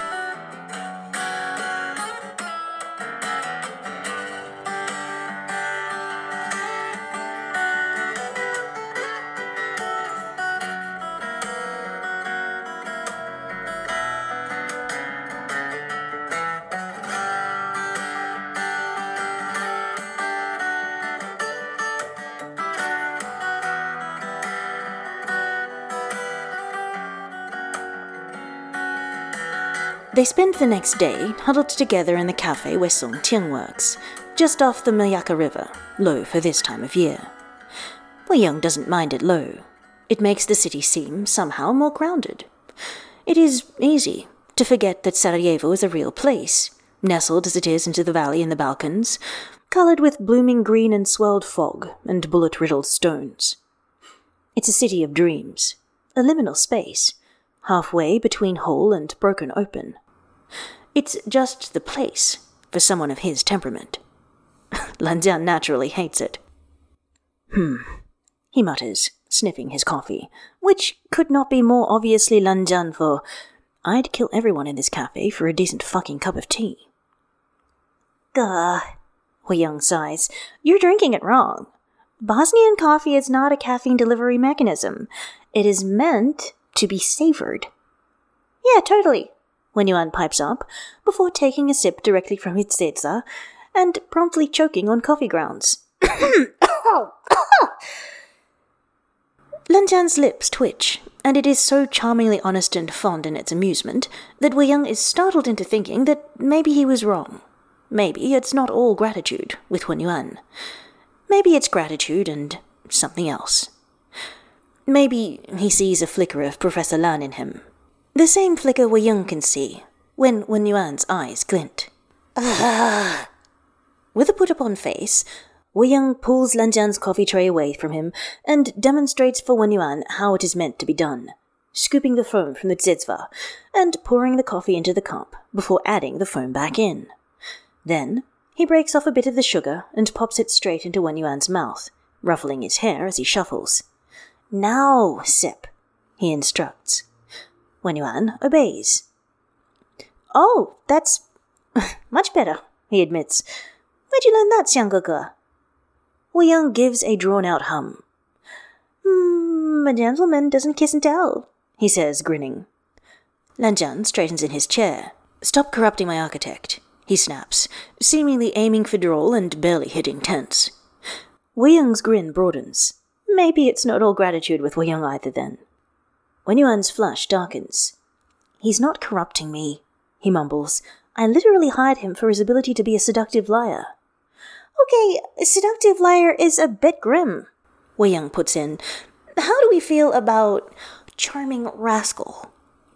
S1: They spend the next day huddled together in the cafe where Song Tian works, just off the Miyaka River, low for this time of year. Wei Young doesn't mind it low. It makes the city seem somehow more grounded. It is easy to forget that Sarajevo is a real place, nestled as it is into the valley in the Balkans, coloured with blooming green and swelled fog and bullet-riddled stones. It's a city of dreams, a liminal space, halfway between whole and broken open. It's just the place for someone of his temperament. Lan Zhan naturally hates it. Hmm, he mutters, sniffing his coffee, which could not be more obviously Lan Zhan for I'd kill everyone in this cafe for a decent fucking cup of tea.
S2: Gah, Wei Young sighs. You're drinking it wrong. Bosnian coffee is not a caffeine delivery mechanism. It is meant to be savored. Yeah, totally, Wenyuan pipes up, before taking a sip directly from his zeza, and promptly choking on coffee grounds. Lan Zhan's lips twitch, and it is so charmingly honest and fond in its amusement that Wei Young is startled into thinking that maybe he was wrong. Maybe it's not all gratitude with Wenyuan. Maybe it's gratitude and something else. Maybe he sees a flicker of Professor Lan in him. The same flicker Wei Young can see, when Wenyuan's eyes glint. Ah! With a put-upon face, Wei Young pulls Lan Zhan's coffee tray away from him and demonstrates for Wenyuan how it is meant to be done, scooping the foam from the zizva and pouring the coffee into the cup before adding the foam back in. Then he breaks off a bit of the sugar and pops it straight into Wenyuan's mouth,
S1: ruffling his hair as he shuffles. Now, sip, he instructs. Wen Yuan obeys. Oh, that's much better, he admits. Where'd you learn that, Xiang Ge? Wei Yang gives a drawn-out hum. Hmm, a gentleman doesn't kiss and tell, he says, grinning. Lan Zhan straightens in his chair. Stop corrupting my architect, he snaps, seemingly aiming for droll and barely hitting tense. Wei Yang's grin broadens. Maybe it's not all gratitude with Wei Yang either then. Wen Yuan's flush darkens. He's not corrupting me, he mumbles. I literally hired him for his ability to be a seductive liar. Okay, a seductive liar is a bit grim, Wei Yang puts in. How do we feel about charming rascal?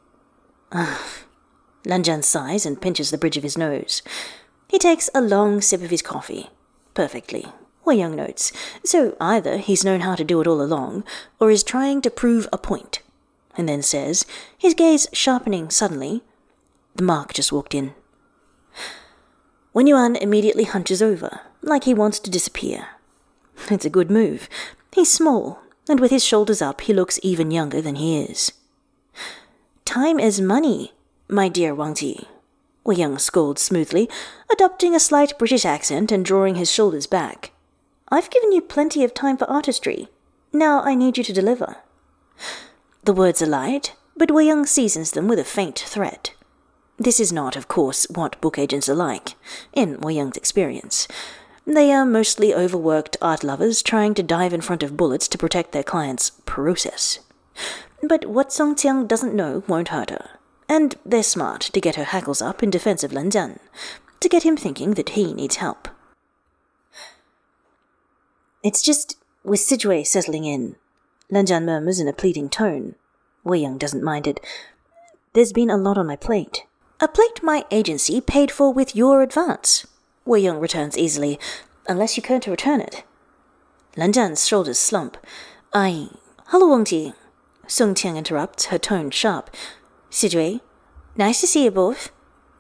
S1: Lan Zhan sighs and pinches the bridge of his nose. He takes a long sip of his coffee. Perfectly, Wei Yang notes. So either he's known how to do it all along, or is trying to prove a point. And then says, his gaze sharpening suddenly, the mark just walked in. Wen Yuan immediately hunches over, like he wants to disappear. It's a good move. He's small, and with his shoulders up he looks even younger than he is. Time is money, my dear Wang Ji, Wei Yang scolds smoothly, adopting a slight British accent and drawing his shoulders back. I've given you plenty of time for artistry. Now I need you to deliver. The words are light, but Wei Yang seasons them with a faint threat. This is not, of course, what book agents are like, in Wei Yang's experience. They are mostly overworked art lovers trying to dive in front of bullets to protect their clients' process. But what Song Qiang doesn't know won't hurt her, and they're smart to get her hackles up in defense of Lan Zhan, to get him thinking that he needs help. It's just with Sidgway settling in, Lan Zhan murmurs in a pleading tone. Wei Yang doesn't mind it. There's been a lot on my plate. A plate my agency paid for with your advance, Wei Yang returns easily, unless you care to return it. Lan Zhan's shoulders slump. I... Hello, Wang Ji. Song Qiang interrupts, her tone sharp. Sidgway, nice to see you both.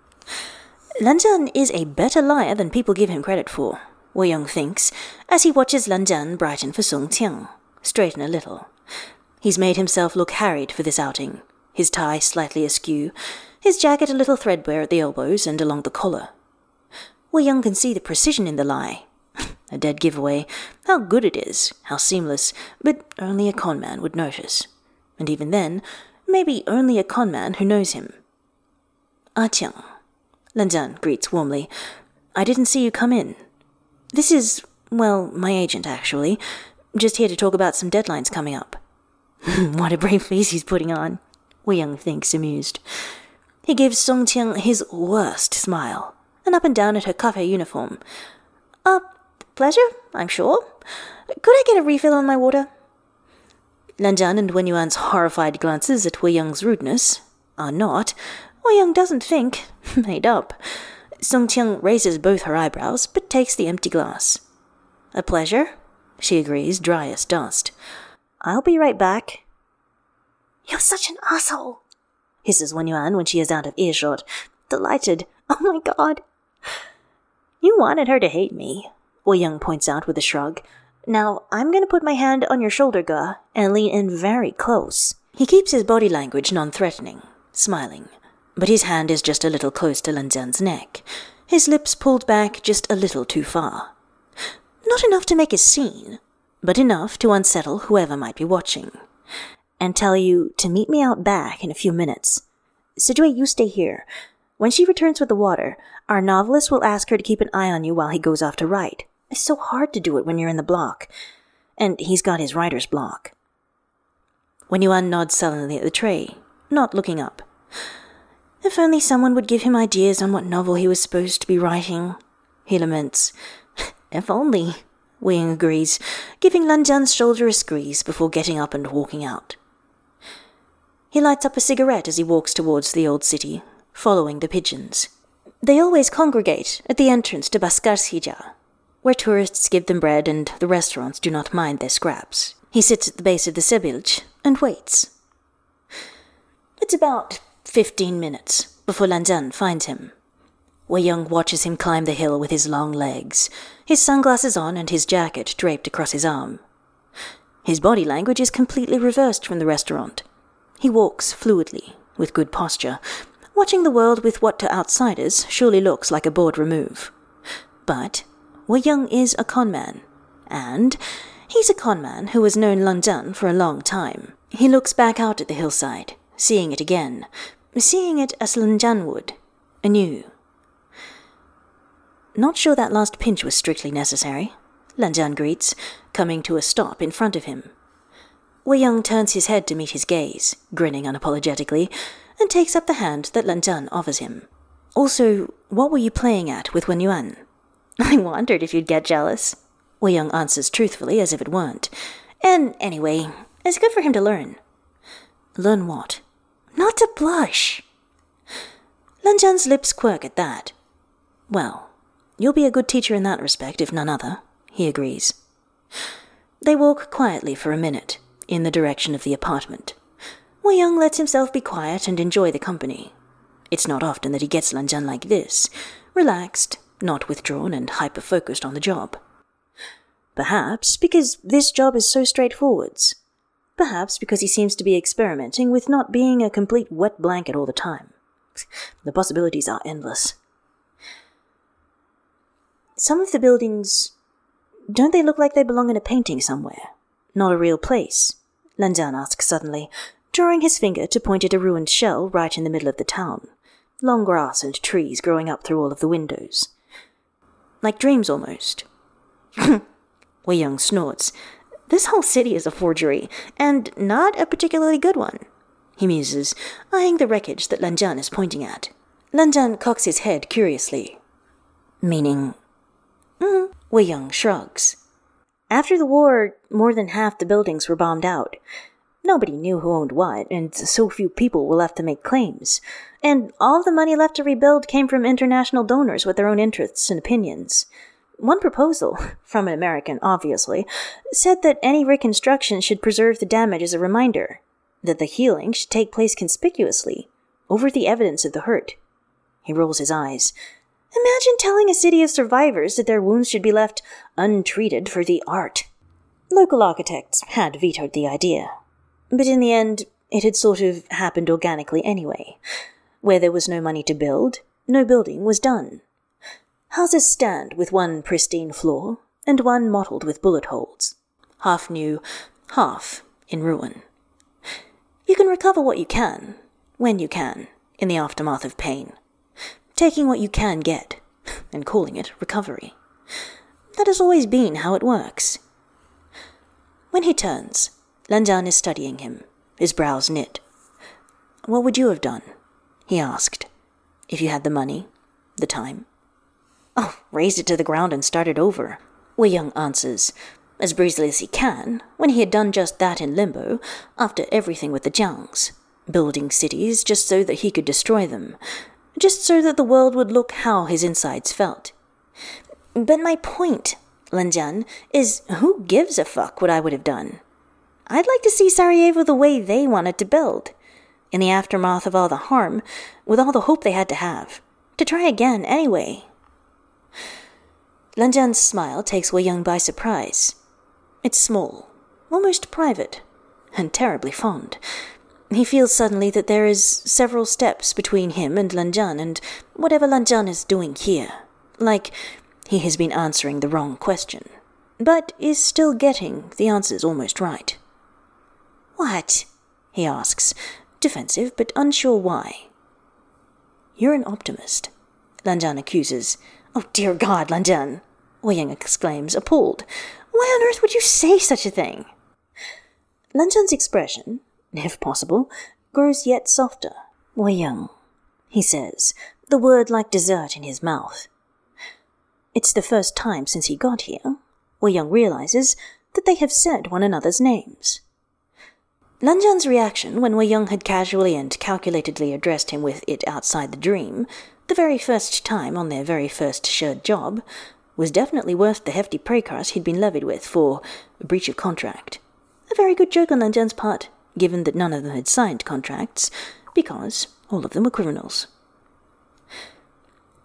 S1: Lan Zhan is a better liar than people give him credit for, Wei Yang thinks, as he watches Lan Zhan brighten for Song Qiang, straighten a little. He's made himself look harried for this outing, his tie slightly askew, his jacket a little threadbare at the elbows and along the collar. Wei Yang can see the precision in the lie. A dead giveaway. How good it is, how seamless, but only a conman would notice. And even then, maybe only a conman who knows him. Ah Qiang, Lan Zhan greets warmly. I didn't see you come in. This is, well, my agent, actually. Just here to talk about some deadlines coming up. What a brave face he's putting on, Wei Yang thinks, amused. He gives Song Qiang his worst smile, and up and down at her cafe uniform. Uh, pleasure, I'm sure. Could I get a refill on my water? Lan Zhan and Wen Yuan's horrified glances at Wei Yang's rudeness are not, Wei Yang doesn't think, made up. Song Qiang raises both her eyebrows, but takes the empty glass. A pleasure, she agrees, dry as dust. I'll be right back. You're such an asshole, hisses Wen Yuan when she is out of earshot, delighted. Oh my god. You wanted her to hate me, Wei Yang points out with a shrug. Now, I'm going to put my hand on your shoulder, Ge, and lean in very close. He keeps his body language non-threatening, smiling, but his hand is just a little close to Lan Zhan's neck, his lips pulled back just a little too far. Not enough to make a scene, but enough to unsettle whoever might be watching. And tell you to meet me out back in a few minutes. Sidgway, you stay here. When she returns with the water, our novelist will ask her to keep an eye on you while he goes off to write. It's so hard to do it when you're in the block. And he's got his writer's block. Wen Yuan nods sullenly at the tray, not looking up. If only someone would give him ideas on what novel he was supposed to be writing, he laments. If only, Wei Yang agrees, giving Lan Zhan's shoulder a squeeze before getting up and walking out. He lights up a cigarette as he walks towards the old city, following the pigeons. They always congregate at the entrance to Baskarskija, where tourists give them bread and the restaurants do not mind their scraps. He sits at the base of the Sebilj and waits. It's about fifteen minutes before Lan Zhan finds him. Wei Young watches him climb the hill with his long legs, his sunglasses on and his jacket draped across his arm. His body language is completely reversed from the restaurant. He walks fluidly, with good posture, watching the world with what to outsiders surely looks like a boardroom move. But Wei Young is a conman, and he's a conman who has known Lan Zhan for a long time. He looks back out at the hillside, seeing it again, seeing it as Lan Zhan would, anew. Not sure that last pinch was strictly necessary, Lan Zhan greets, coming to a stop in front of him. Wei Young turns his head to meet his gaze, grinning unapologetically, and takes up the hand that Lan Zhan offers him. Also, what were you playing at with Wen Yuan? I wondered if you'd get jealous, Wei Young answers truthfully as if it weren't. And anyway, it's good for him to learn. Learn what? Not to blush. Lan Zhan's lips quirk at that. Well, you'll be a good teacher in that respect, if none other, he agrees. They walk quietly for a minute, in the direction of the apartment. Wei Young lets himself be quiet and enjoy the company. It's not often that he gets Lan Zhan like this, relaxed, not withdrawn and hyper-focused on the job. Perhaps because this job is so straightforward. Perhaps because he seems to be experimenting with not being a complete wet blanket all the time. The possibilities are endless. Some of the buildings, don't they look like they belong in a painting somewhere? Not a real place? Lan Zhan asks suddenly, drawing his finger to point at a ruined shell right in the middle of the town. Long grass and trees growing up through all of the windows. Like dreams almost. Wei Young snorts. This whole city is a forgery, and not a particularly good one. He muses, eyeing the wreckage that Lan Zhan is pointing at. Lan Zhan cocks his head curiously. Meaning? Mm, Wei Young shrugs. After the war, more than half the buildings were bombed out. Nobody knew who owned what, and so few people were left to make claims. And all the money left to rebuild came from international donors with their own interests and opinions. One proposal, from an American obviously, said that any reconstruction should preserve the damage as a reminder, that the healing should take place conspicuously, over the evidence of the hurt. He rolls his eyes. Imagine telling a city of survivors that their wounds should be left untreated for the art. Local architects had vetoed the idea. But in the end, it had sort of happened organically anyway. Where there was no money to build, no building was done. Houses stand with one pristine floor, and one mottled with bullet holes. Half new, half in ruin. You can recover what you can, when you can, in the aftermath of pain. Taking what you can get, and calling it recovery. That has always been how it works. When he turns, Lan Zhan is studying him, his brows knit. What would you have done? He asked. If you had the money, the time. Oh, razed it to the ground and started over, Wei Young answers, as breezily as he can, when he had done just that in Limbo, after everything with the Jiangs, building cities just so that he could destroy them, just so that the world would look how his insides felt. But my point, Lan Zhan, is who gives a fuck what I would have done? I'd like to see Sarajevo the way they wanted to build, in the aftermath of all the harm, with all the hope they had to have, to try again anyway. Lan Zhan's smile takes Wei Young by surprise. It's small, almost private, and terribly fond. He feels suddenly that there is several steps between him and Lan Zhan and whatever Lan Zhan is doing here, like he has been answering the wrong question, but is still getting the answers almost right. What? He asks, defensive but unsure why. You're an optimist, Lan Zhan accuses. Oh dear God, Lan Zhan, Wei Young exclaims, appalled. Why on earth would you say such a thing? Lan Zhan's expression, if possible, grows yet softer. Wei Young, he says, the word like dessert in his mouth. It's the first time since he got here, Wei Young realizes, that they have said one another's names. Lan Zhan's reaction when Wei Young had casually and calculatedly addressed him with it outside the dream, the very first time on their very first shared job, was definitely worth the hefty precars he'd been levied with for a breach of contract. A very good joke on Lan Zhan's part, given that none of them had signed contracts, because all of them were criminals.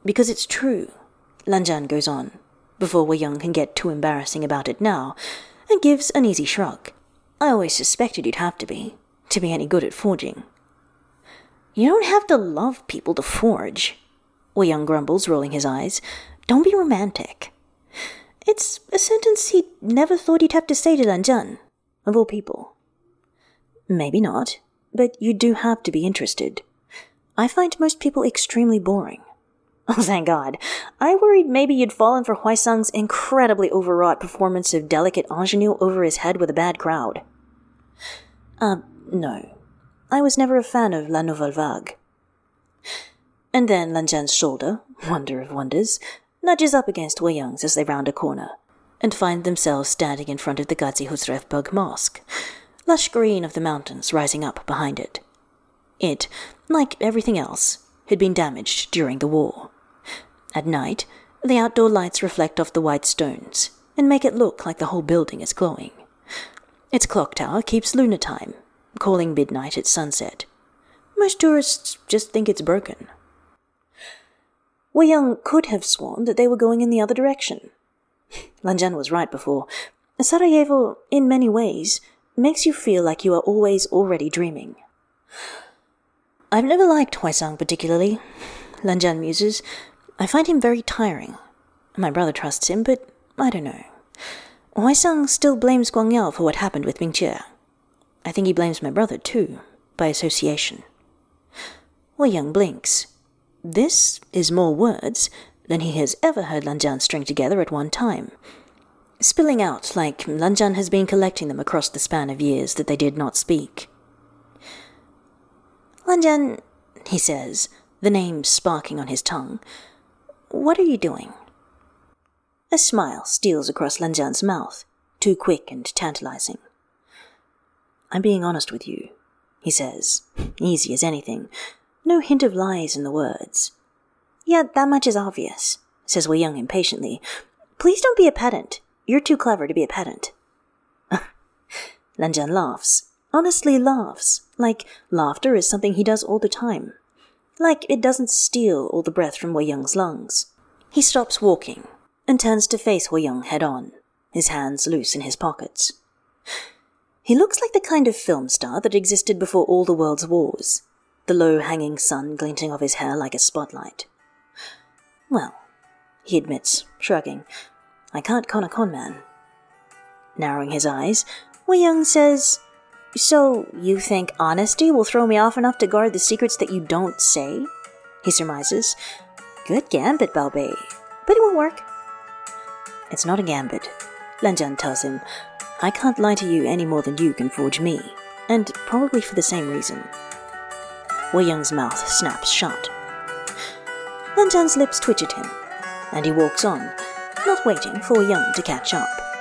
S1: Because it's true, Lanjian goes on, before Wei Young can get too embarrassing about it now, and gives an easy shrug. I always suspected you'd have to be, to be any good at forging. You don't have to love people to forge, Wei Young grumbles, rolling his eyes. Don't be romantic. It's a sentence he never thought he'd have to say to Lanjian, of all people. Maybe not, but you do have to be interested. I find most people extremely boring. Oh, thank God. I worried maybe you'd fallen for Huaisang's incredibly overwrought performance of delicate ingenue over his head with a bad crowd. Uh, no. I was never a fan of La Nouvelle Vague. And then Lanjian's shoulder, wonder of wonders, nudges up against Wei Young's as they round a corner, and find themselves standing in front of the Gazi Husrev Bug Mosque, lush green of the mountains rising up behind it. It, like everything else, had been damaged during the war. At night, the outdoor lights reflect off the white stones and make it look like the whole building is glowing. Its clock tower keeps lunar time, calling midnight at sunset. Most tourists just think it's broken. Wei Young could have sworn that they were going in the other direction. Lanjian was right before. Sarajevo, in many ways, makes you feel like you are always already dreaming. I've never liked Huaisang particularly, Lanjian muses. I find him very tiring. My brother trusts him, but I don't know. Huaisang still blames Guangyao for what happened with Mingqie. I think he blames my brother too, by association. Wei Young blinks. This is more words than he has ever heard Lanjian string together at one time, spilling out like Lanjian has been collecting them across the span of years that they did not speak. Lanjian, he says, the name sparking on his tongue, what are you doing? A smile steals across Lanjian's mouth, too quick and tantalizing. I'm being honest with you, he says, easy as anything, no hint of lies in the words. Yeah, that much is obvious, says Wei Young impatiently. Please don't be a pedant. You're too clever to be a pedant. Lanjian laughs, honestly laughs, like laughter is something he does all the time. Like it doesn't steal all the breath from Wei Young's lungs. He stops walking and turns to face Wei Young head on, his hands loose in his pockets. He looks like the kind of film star that existed before all the world's wars, the low-hanging sun glinting off his hair like a spotlight. Well, he admits, shrugging, I can't con a con man. Narrowing his eyes, Wei Young says, So, you think honesty will throw me off enough to guard the secrets that you don't say? He surmises. Good gambit, Bao Bei, but it won't work. It's not a gambit, Lanjian tells him. I can't lie to you any more than you can forge me, and probably for the same reason. Wei Young's mouth snaps shut. Lanjian's lips twitch at him, and he walks on, not waiting for Wei Young to catch up.